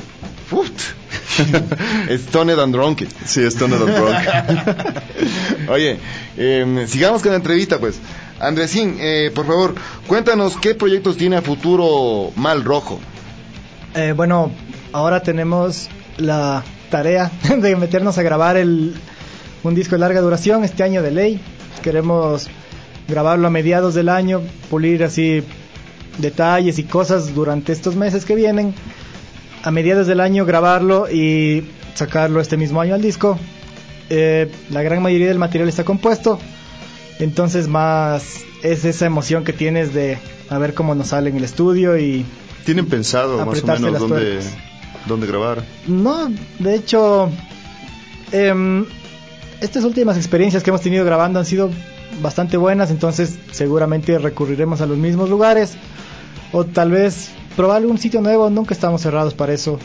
G: Stoned and Drunk.
H: Sí, Stoned and Drunk.
G: Oye, sigamos con la entrevista, pues. Andresín, por favor, cuéntanos qué proyectos tiene a futuro Mal Rojo.
I: Bueno, ahora tenemos la tarea de meternos a grabar un disco de larga duración este año de ley. Queremos grabarlo a mediados del año, pulir así detalles y cosas durante estos meses que vienen. A mediados del año grabarlo y sacarlo este mismo año al disco. La gran mayoría del material está compuesto, entonces más es esa emoción que tienes de a ver cómo nos sale en el estudio y...
H: ¿Tienen pensado más o menos dónde grabar?
I: No, de hecho, estas últimas experiencias que hemos tenido grabando han sido bastante buenas, entonces seguramente recurriremos a los mismos lugares o tal vez probar algún sitio nuevo. Nunca estamos cerrados para eso.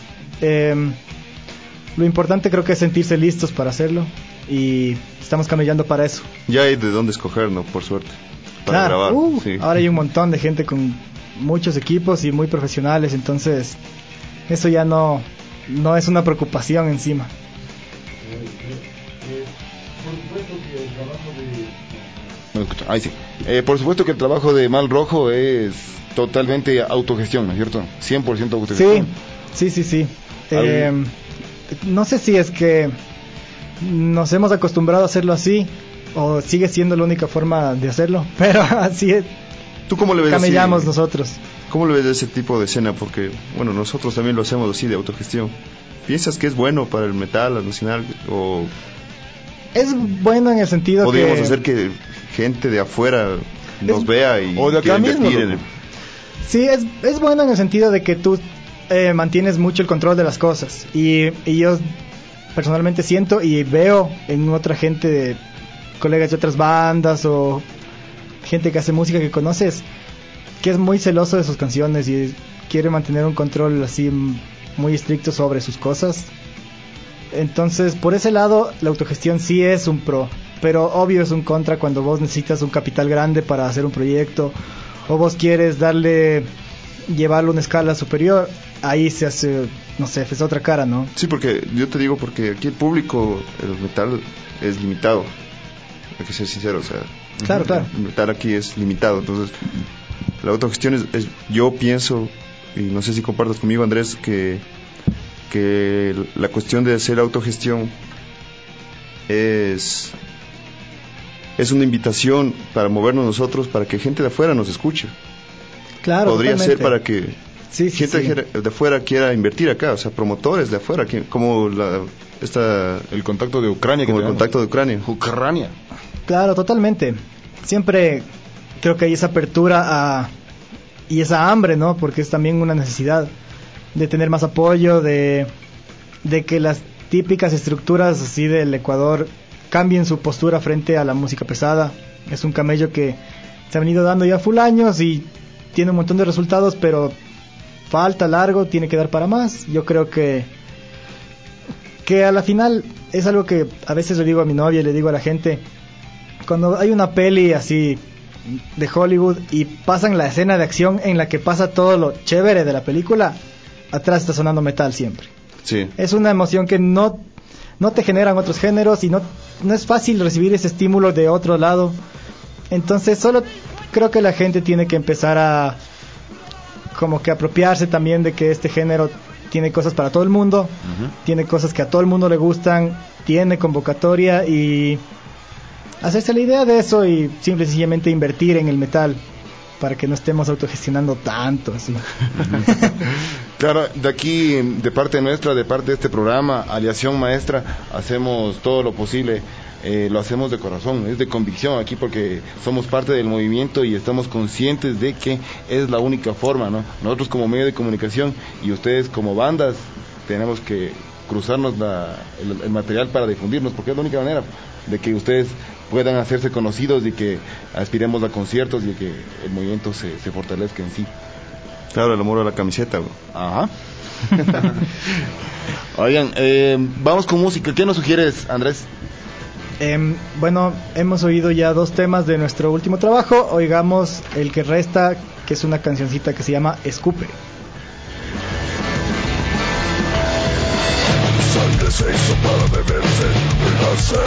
I: Lo importante creo que es sentirse listos para hacerlo y estamos camellando para eso.
H: Ya hay de dónde escoger, ¿no? Por suerte, para grabar. Sí.
I: Ahora hay un montón de gente con muchos equipos y muy profesionales, entonces eso ya no es una preocupación encima.
G: Por supuesto que el trabajo de Mal Rojo es totalmente autogestión, ¿no es cierto? 100% autogestión.
I: Sí. No sé si es que nos hemos acostumbrado a hacerlo así o sigue siendo la única forma de hacerlo, pero así es.
H: ¿Tú cómo le ves
I: camellamos
H: así,
I: nosotros?
H: ¿Cómo le ves ese tipo de escena? Porque, bueno, nosotros también lo hacemos así, de autogestión. ¿Piensas que es bueno para el metal nacional? ¿O
I: es bueno en el sentido
H: podríamos
I: que...
H: hacer que gente de afuera nos vea y
G: o de acá mismo,
I: Sí, es bueno en el sentido de que tú mantienes mucho el control de las cosas. Y yo personalmente siento y veo en otra gente, colegas de otras bandas o gente que hace música que conoces, que es muy celoso de sus canciones y quiere mantener un control así muy estricto sobre sus cosas. Entonces, por ese lado, la autogestión sí es un pro, pero obvio es un contra cuando vos necesitas un capital grande para hacer un proyecto o vos quieres llevarlo a una escala superior. Ahí se hace, no sé, es otra cara, ¿no?
H: Sí, porque yo te digo, porque aquí el público, el metal es limitado, hay que ser sincero, o sea,
I: claro.
H: El metal aquí es limitado, entonces la autogestión es yo pienso, y no sé si compartas conmigo, Andrés, que la cuestión de hacer autogestión es una invitación para movernos nosotros, para que gente de afuera nos escuche.
I: Claro,
H: podría
I: totalmente.
H: ser para que gente de afuera quiera invertir acá, o sea, promotores de afuera, como
G: el contacto de Ucrania,
H: como el contacto de
G: Ucrania.
I: Claro, totalmente. Siempre creo que hay esa apertura y esa hambre, ¿no? Porque es también una necesidad de tener más apoyo, de que las típicas estructuras así del Ecuador cambien su postura frente a la música pesada. Es un camello que se ha venido dando ya full años y tiene un montón de resultados, pero falta largo, tiene que dar para más. Yo creo que a la final es algo que a veces le digo a mi novia y le digo a la gente, cuando hay una peli así de Hollywood y pasan la escena de acción en la que pasa todo lo chévere de la película, atrás está sonando metal siempre.
H: Sí.
I: Es una emoción que no te generan otros géneros y no es fácil recibir ese estímulo de otro lado. Entonces solo creo que la gente tiene que empezar a como que apropiarse también de que este género tiene cosas para todo el mundo, tiene cosas que a todo el mundo le gustan, tiene convocatoria y hacerse la idea de eso y simple y sencillamente invertir en el metal para que no estemos autogestionando tanto así.
G: Claro, de aquí, de parte nuestra, de parte de este programa, Aleación Maestra, hacemos todo lo posible, lo hacemos de corazón, es de convicción aquí porque somos parte del movimiento y estamos conscientes de que es la única forma, ¿no? Nosotros como medio de comunicación y ustedes como bandas tenemos que cruzarnos el material para difundirnos, porque es la única manera de que ustedes puedan hacerse conocidos y que aspiremos a conciertos y que el movimiento se fortalezca en sí.
H: Claro, el amor a la camiseta, güey.
G: Ajá. Oigan, vamos con música. ¿Qué nos sugieres, Andrés?
I: Bueno, hemos oído ya 2 temas de nuestro último trabajo. Oigamos el que resta, que es una cancioncita que se llama Escupe.
J: Sangre se hizo para beberse, pegarse,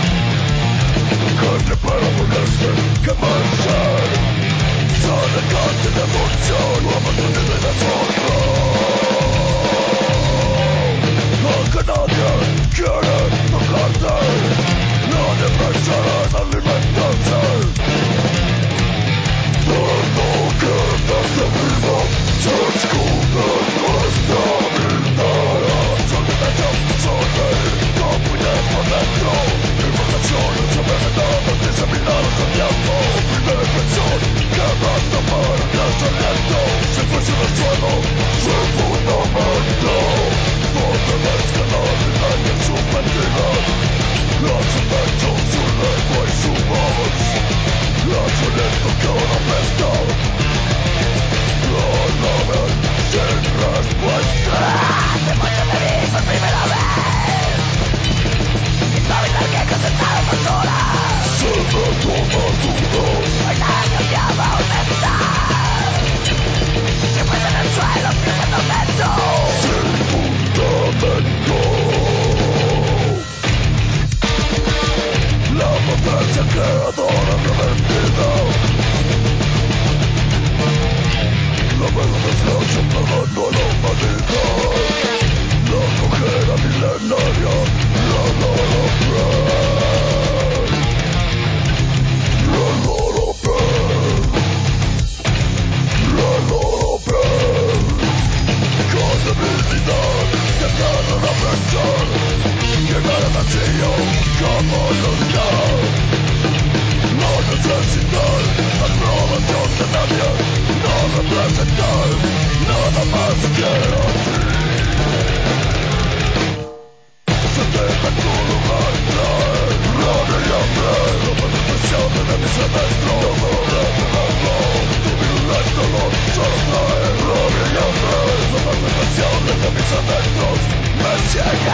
J: carne para ponerse, quemarse, sale carne de función, o abandone de deshonra. Aunque nadie quiere tocarte, nadie pensará en alimentarse. Todo que desde vivo se esconde en nuestra vida. Por dentro, informaciones sobre metadas diseminadas al tiempo. Primera impresión, quebrando para el aliento. Se fuese del suelo, su fundamento. Porque la escalada engaña su mentira. Hace pecho su lengua y su voz. Hace lento que ahora apesta. La ven sin respuesta. De mucho te vi por primera vez. Concentrado por horas. Se me toma dudas. Hay daño que va a aumentar. Se mueve en el suelo sin fundamento. Sin fundamento. La potencia creadora arrepentida. La vela desgracia plagando a la humanidad. La cojera milenaria. La llegar al vacío con voluntad. No necesitar la aprobación de nadie. No representar nada más que a ti. Se deja en tu lugar traer rabia y hambre. La manifestación de mi semestre. No me lo dejes verlo. Tu violento dolor solo trae rabia y hambre. La manifestación de mis adentros me ciega.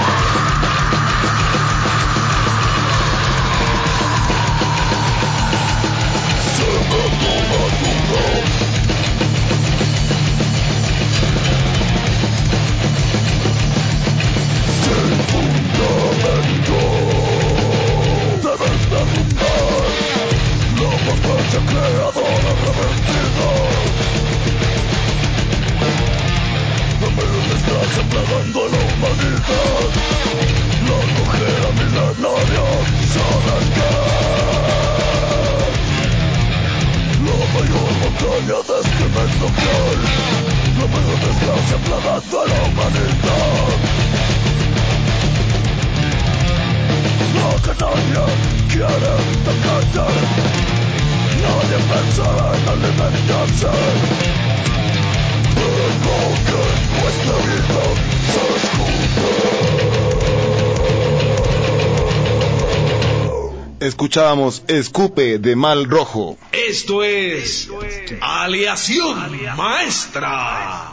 J: Plagando a la humanidad. La cojera milenaria saben que la mayor montaña de excremento que hay. La mayor desgracia plagando a la humanidad. Lo que nadie quiere tocarte. Nadie pensará en alimentarse. Nuestra vida se escupe.
G: Escuchábamos Escupe de Mal Rojo.
F: Esto es Aleación Maestra.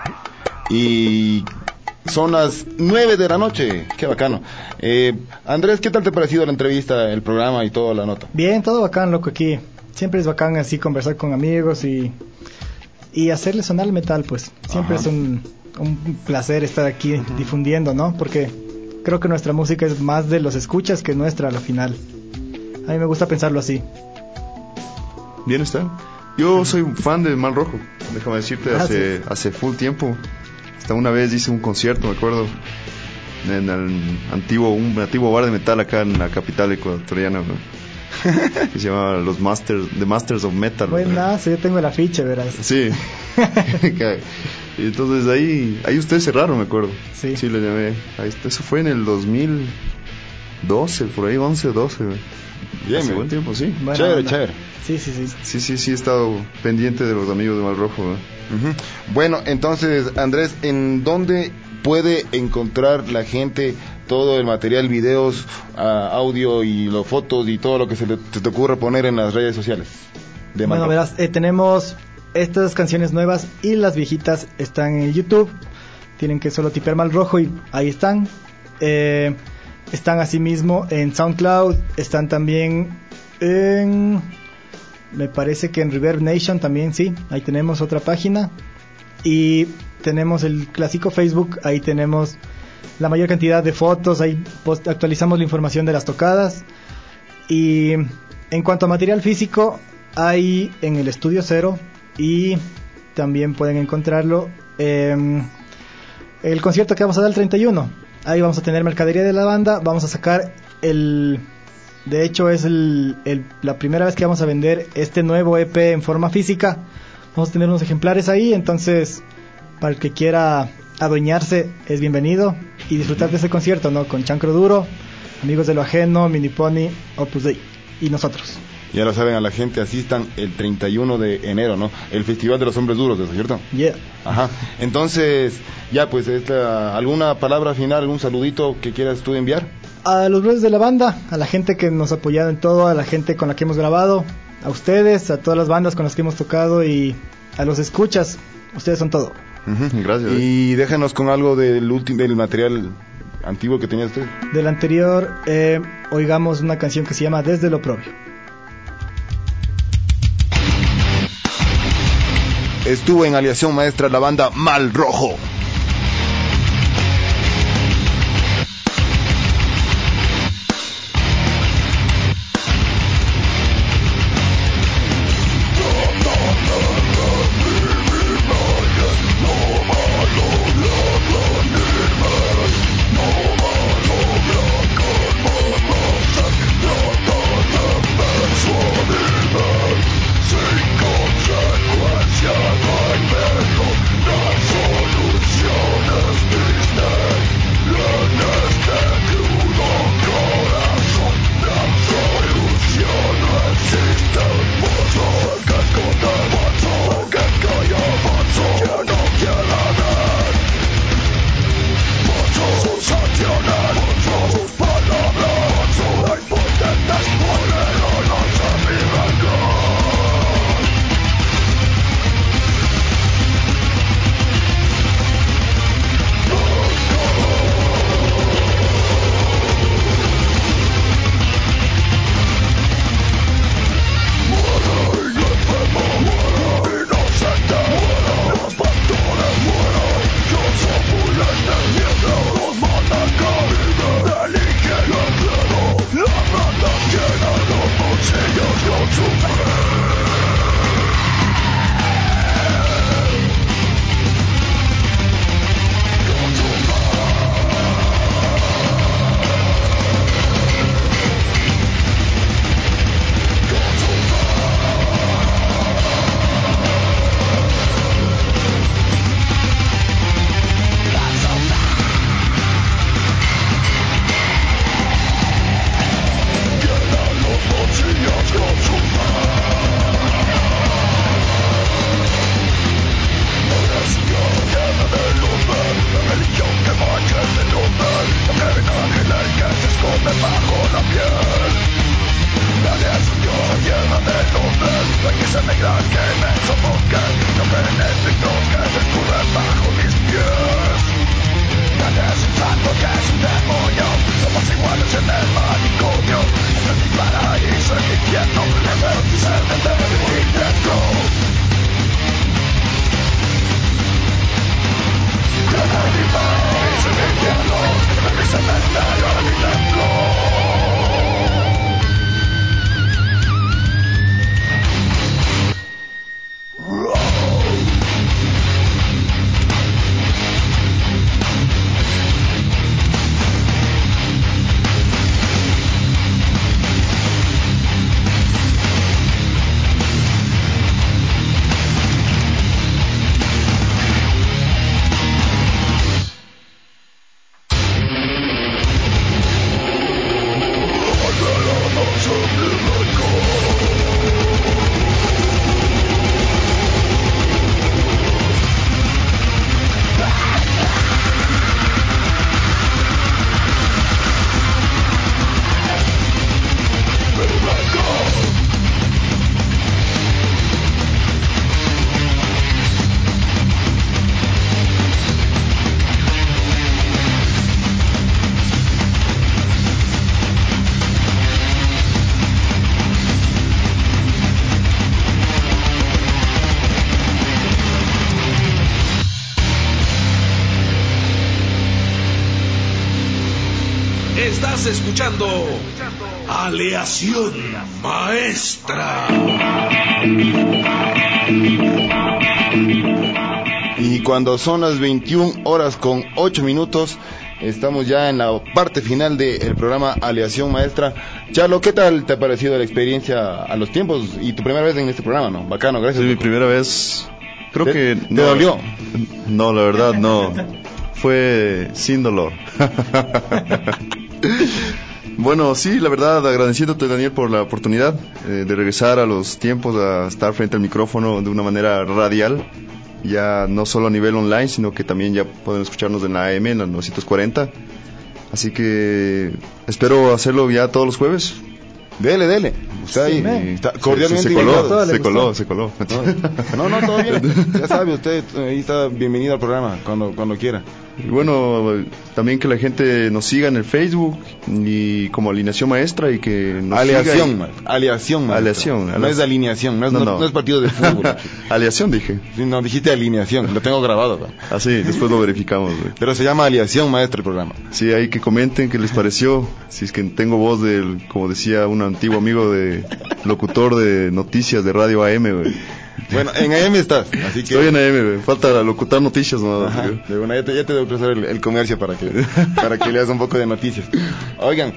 G: Y son las 9 de la noche. Qué bacano. Andrés, ¿qué tal te ha parecido la entrevista, el programa y toda la nota?
I: Bien, todo bacán, loco, aquí. Siempre es bacán así conversar con amigos y hacerle sonar el metal, pues. Siempre es un placer estar aquí difundiendo, ¿no? Porque creo que nuestra música es más de los escuchas que nuestra a la final. A mí me gusta pensarlo así.
H: Bien está. Yo soy un fan de Mal Rojo, déjame decirte, hace full tiempo. Hasta una vez hice un concierto, me acuerdo, en un antiguo bar de metal acá en la capital ecuatoriana, ¿no? Que se llamaba The Masters of Metal.
I: Buenazo, yo tengo el afiche, verás.
H: Sí. Entonces ahí ustedes cerraron, me acuerdo.
I: Sí.
H: Sí, le llamé. Eso fue en el 2012, por ahí, 11, 12.
G: Bien,
H: hace buen tiempo, sí.
G: Bueno, chévere.
I: Sí.
H: He estado pendiente de los amigos de Mal Rojo, ¿no?
G: Uh-huh. Bueno, entonces, Andrés, ¿en dónde puede encontrar la gente todo el material, videos, audio y los fotos y todo lo que se te ocurra poner en las redes sociales.
I: Bueno, verás, tenemos estas canciones nuevas y las viejitas están en YouTube. Tienen que solo tipear Mal Rojo y ahí están. Están asimismo en SoundCloud, están también en... me parece que en Reverb Nation también, sí, ahí tenemos otra página. Y tenemos el clásico Facebook, ahí tenemos la mayor cantidad de fotos, ahí actualizamos la información de las tocadas. Y en cuanto a material físico, hay en el Estudio Cero y también pueden encontrarlo el concierto que vamos a dar el 31. Ahí vamos a tener mercadería de la banda, vamos a sacar de hecho es la primera vez que vamos a vender este nuevo EP en forma física. Vamos a tener unos ejemplares ahí, entonces para el que quiera adueñarse es bienvenido y disfrutar de ese concierto, ¿no? Con Chancro Duro, Amigos de lo Ajeno, Mini Pony, Opus Dei y nosotros.
G: Ya lo saben, a la gente asistan el 31 de enero, ¿no? El Festival de los Hombres Duros, ¿es cierto?
I: Yeah.
G: Ajá. Entonces, ya pues, ¿alguna palabra final, algún saludito que quieras tú enviar?
I: A los brothers de la banda, a la gente que nos ha apoyado en todo, a la gente con la que hemos grabado, a ustedes, a todas las bandas con las que hemos tocado y a los escuchas. Ustedes son todo.
H: Gracias.
G: Y déjanos con algo del material antiguo que tenía usted.
I: Del anterior, oigamos una canción que se llama Desde lo Propio.
G: Estuvo en Aleación Maestra la banda Mal Rojo.
J: Sin consecuencia no hay mejor, no hay solución.
F: Estás escuchando Aleación Maestra.
G: Y cuando son las 21:08, estamos ya en la parte final del programa Aleación Maestra. Charlo, ¿qué tal te ha parecido la experiencia a los tiempos y tu primera vez en este programa, no? Bacano, gracias.
H: Sí, mi primera vez. Creo que
G: ¿Te dolió?
H: No, la verdad no. Fue sin dolor. Bueno, sí, la verdad, agradeciéndote, Daniel, por la oportunidad de regresar a los tiempos, a estar frente al micrófono de una manera radial, ya no solo a nivel online, sino que también ya pueden escucharnos en la AM, en la 940. Así que espero hacerlo ya todos los jueves.
G: Dele. Está ahí, está cordialmente
H: se coló. No,
G: todo bien. Ya sabe, usted ahí está bienvenido al programa cuando quiera.
H: Y bueno, también que la gente nos siga en el Facebook y como Alineación Maestra y que nos
G: Aleación Maestra. No es alineación, no es partido de fútbol.
H: Aleación dije.
G: No, dijiste alineación, lo tengo grabado.
H: Ah, sí, después lo verificamos.
G: Pero se llama Aleación Maestra el programa.
H: Sí, ahí que comenten qué les pareció. Si es que tengo voz del, como decía un antiguo amigo de locutor de noticias de Radio AM, güey.
G: Bueno, en AM estás, así que...
H: Estoy en AM, güey. Falta locutar noticias, ¿no?
G: Ajá, bueno, ya te debo cruzar el comercio para que leas un poco de noticias. Oigan,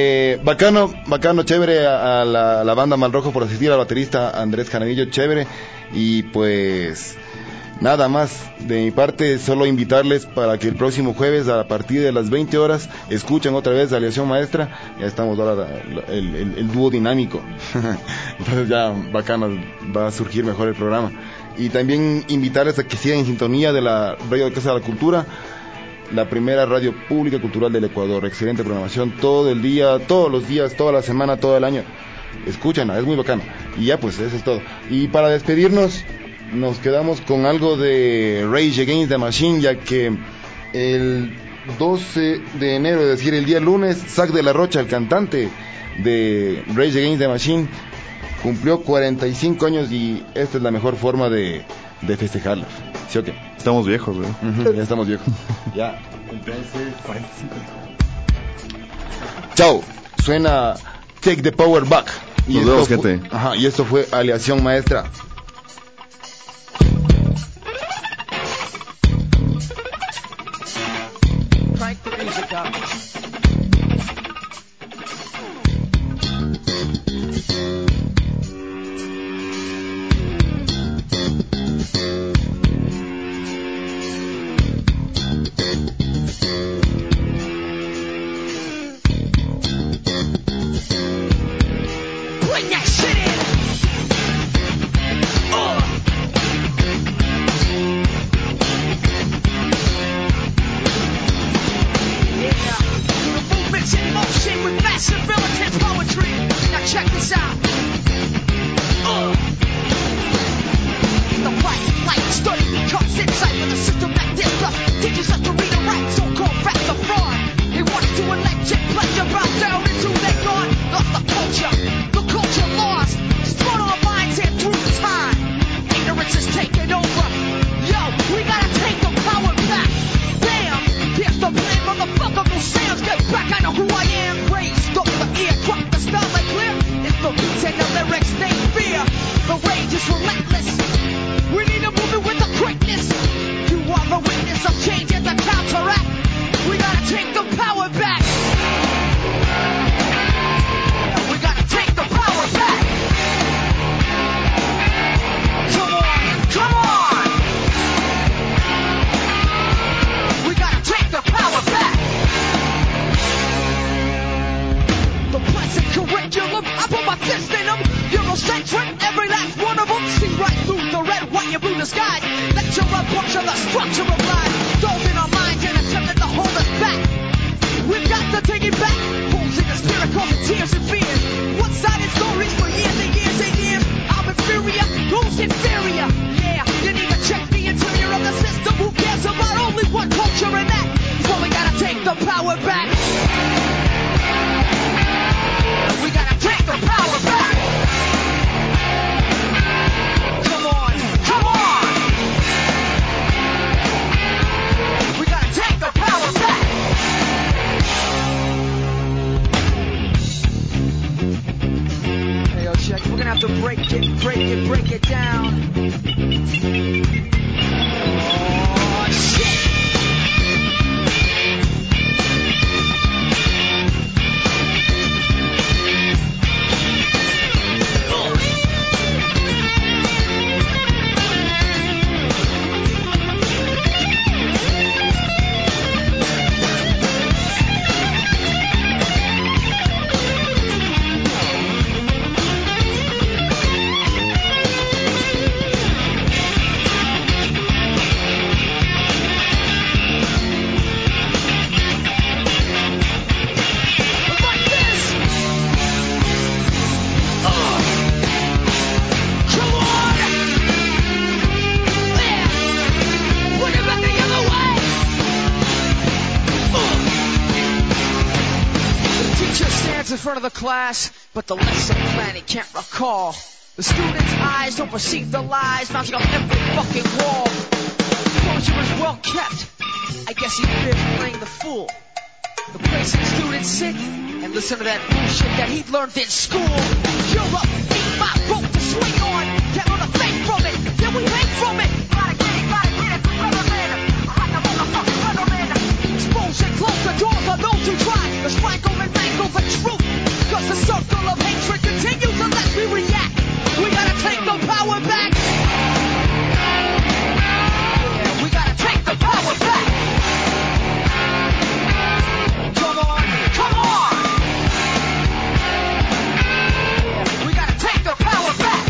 G: bacano, chévere a la banda Malrojo por asistir, al baterista Andrés Jaramillo, chévere. Y pues... nada más, de mi parte, solo invitarles para que el próximo jueves, a partir de las 20 horas, escuchen otra vez Aleación Maestra. Ya estamos ahora el dúo dinámico. Entonces ya bacano, va a surgir mejor el programa. Y también invitarles a que sigan en sintonía de la Radio de Casa de la Cultura, la primera radio pública cultural del Ecuador. Excelente programación todo el día, todos los días, toda la semana, todo el año. Escúchenla, es muy bacano. Y ya pues, eso es todo. Y para despedirnos, nos quedamos con algo de Rage Against the Machine, ya que el 12 de enero, es decir, el día lunes, Zack de la Rocha, el cantante de Rage Against the Machine, cumplió 45 años y esta es la mejor forma de festejarlo. ¿Sí o qué?
H: Estamos viejos, güey.
G: Ya estamos viejos. Ya, entonces, 45. Chao, suena Take the Power Back.
H: Nos vemos, gente.
G: Ajá, y esto fue Aleación Maestra.
J: Crank the music up. Bring that shit in. In motion with massive militant poetry. Now check this out. The bright light study becomes insight with a system that disrupts, teaches us to read and write. So-called rap the fraud. They want to electric pleasure bow down into their God. Lost the culture lost. Spun our minds here through time. Ignorance is taking over. Yo, we gotta take the power back. Damn, here's the plan, motherfucker. No sounds get back. I know who I am. Raised up the ear, drop the style like clear. It's the beats and the lyrics they fear. The rage is relentless. We need to move it with the quickness. You are the witness of change and the counteract. We gotta take the power back. We gotta take the power back. Come on. We gotta take the power back. The present curriculum, I put my fist in them. Eurocentric, every last one of them. See right through the red, white, and blue disguise. Lecture a bunch of the structure of lies. Those in our minds and attempting to hold us back. We've got to take it back. Holes in the spirit causing tears and fears. One-sided stories for years and years and years. I'm inferior, who's inferior? Yeah, you need to check the interior of the system. Who cares about only one culture and that? So we gotta take the power back. We gotta take the power back. Come on. We gotta take the power back. have to break it down. Oh, shit! In front of the class, but the lesson plan he can't recall. The students' eyes don't perceive the lies mounting on every fucking wall. Composure is well kept. I guess he's been playing the fool. The place the students sit and listen to that bullshit that he learned in school. You're up, ain't my rope to swing on. Can't learn a thing from it, then we hang from it. Gotta get it, weatherman. Like a motherfucking weatherman. Exposure, close the doors on those who try to strangle and mangle the truth. Cause the circle of hatred continues unless we react. We gotta take the power back. Yeah, we gotta take the power back. Come on, come on. Yeah, we gotta take the power back.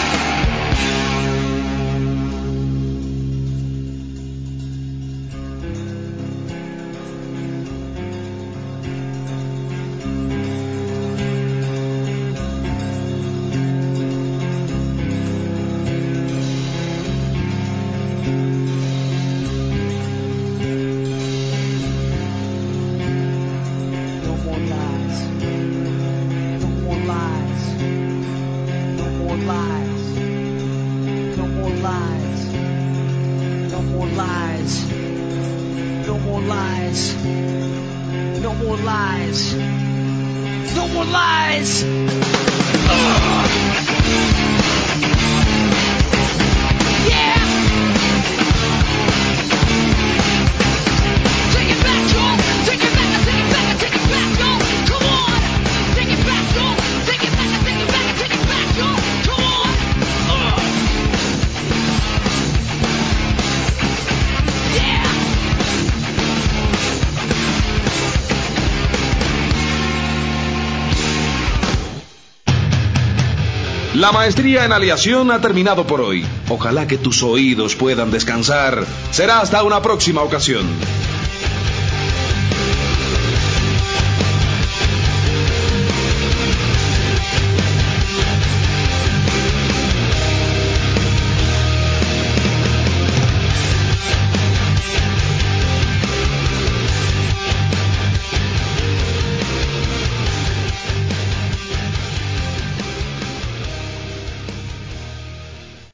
F: La maestría en aleación ha terminado por hoy. Ojalá que tus oídos puedan descansar. Será hasta una próxima ocasión.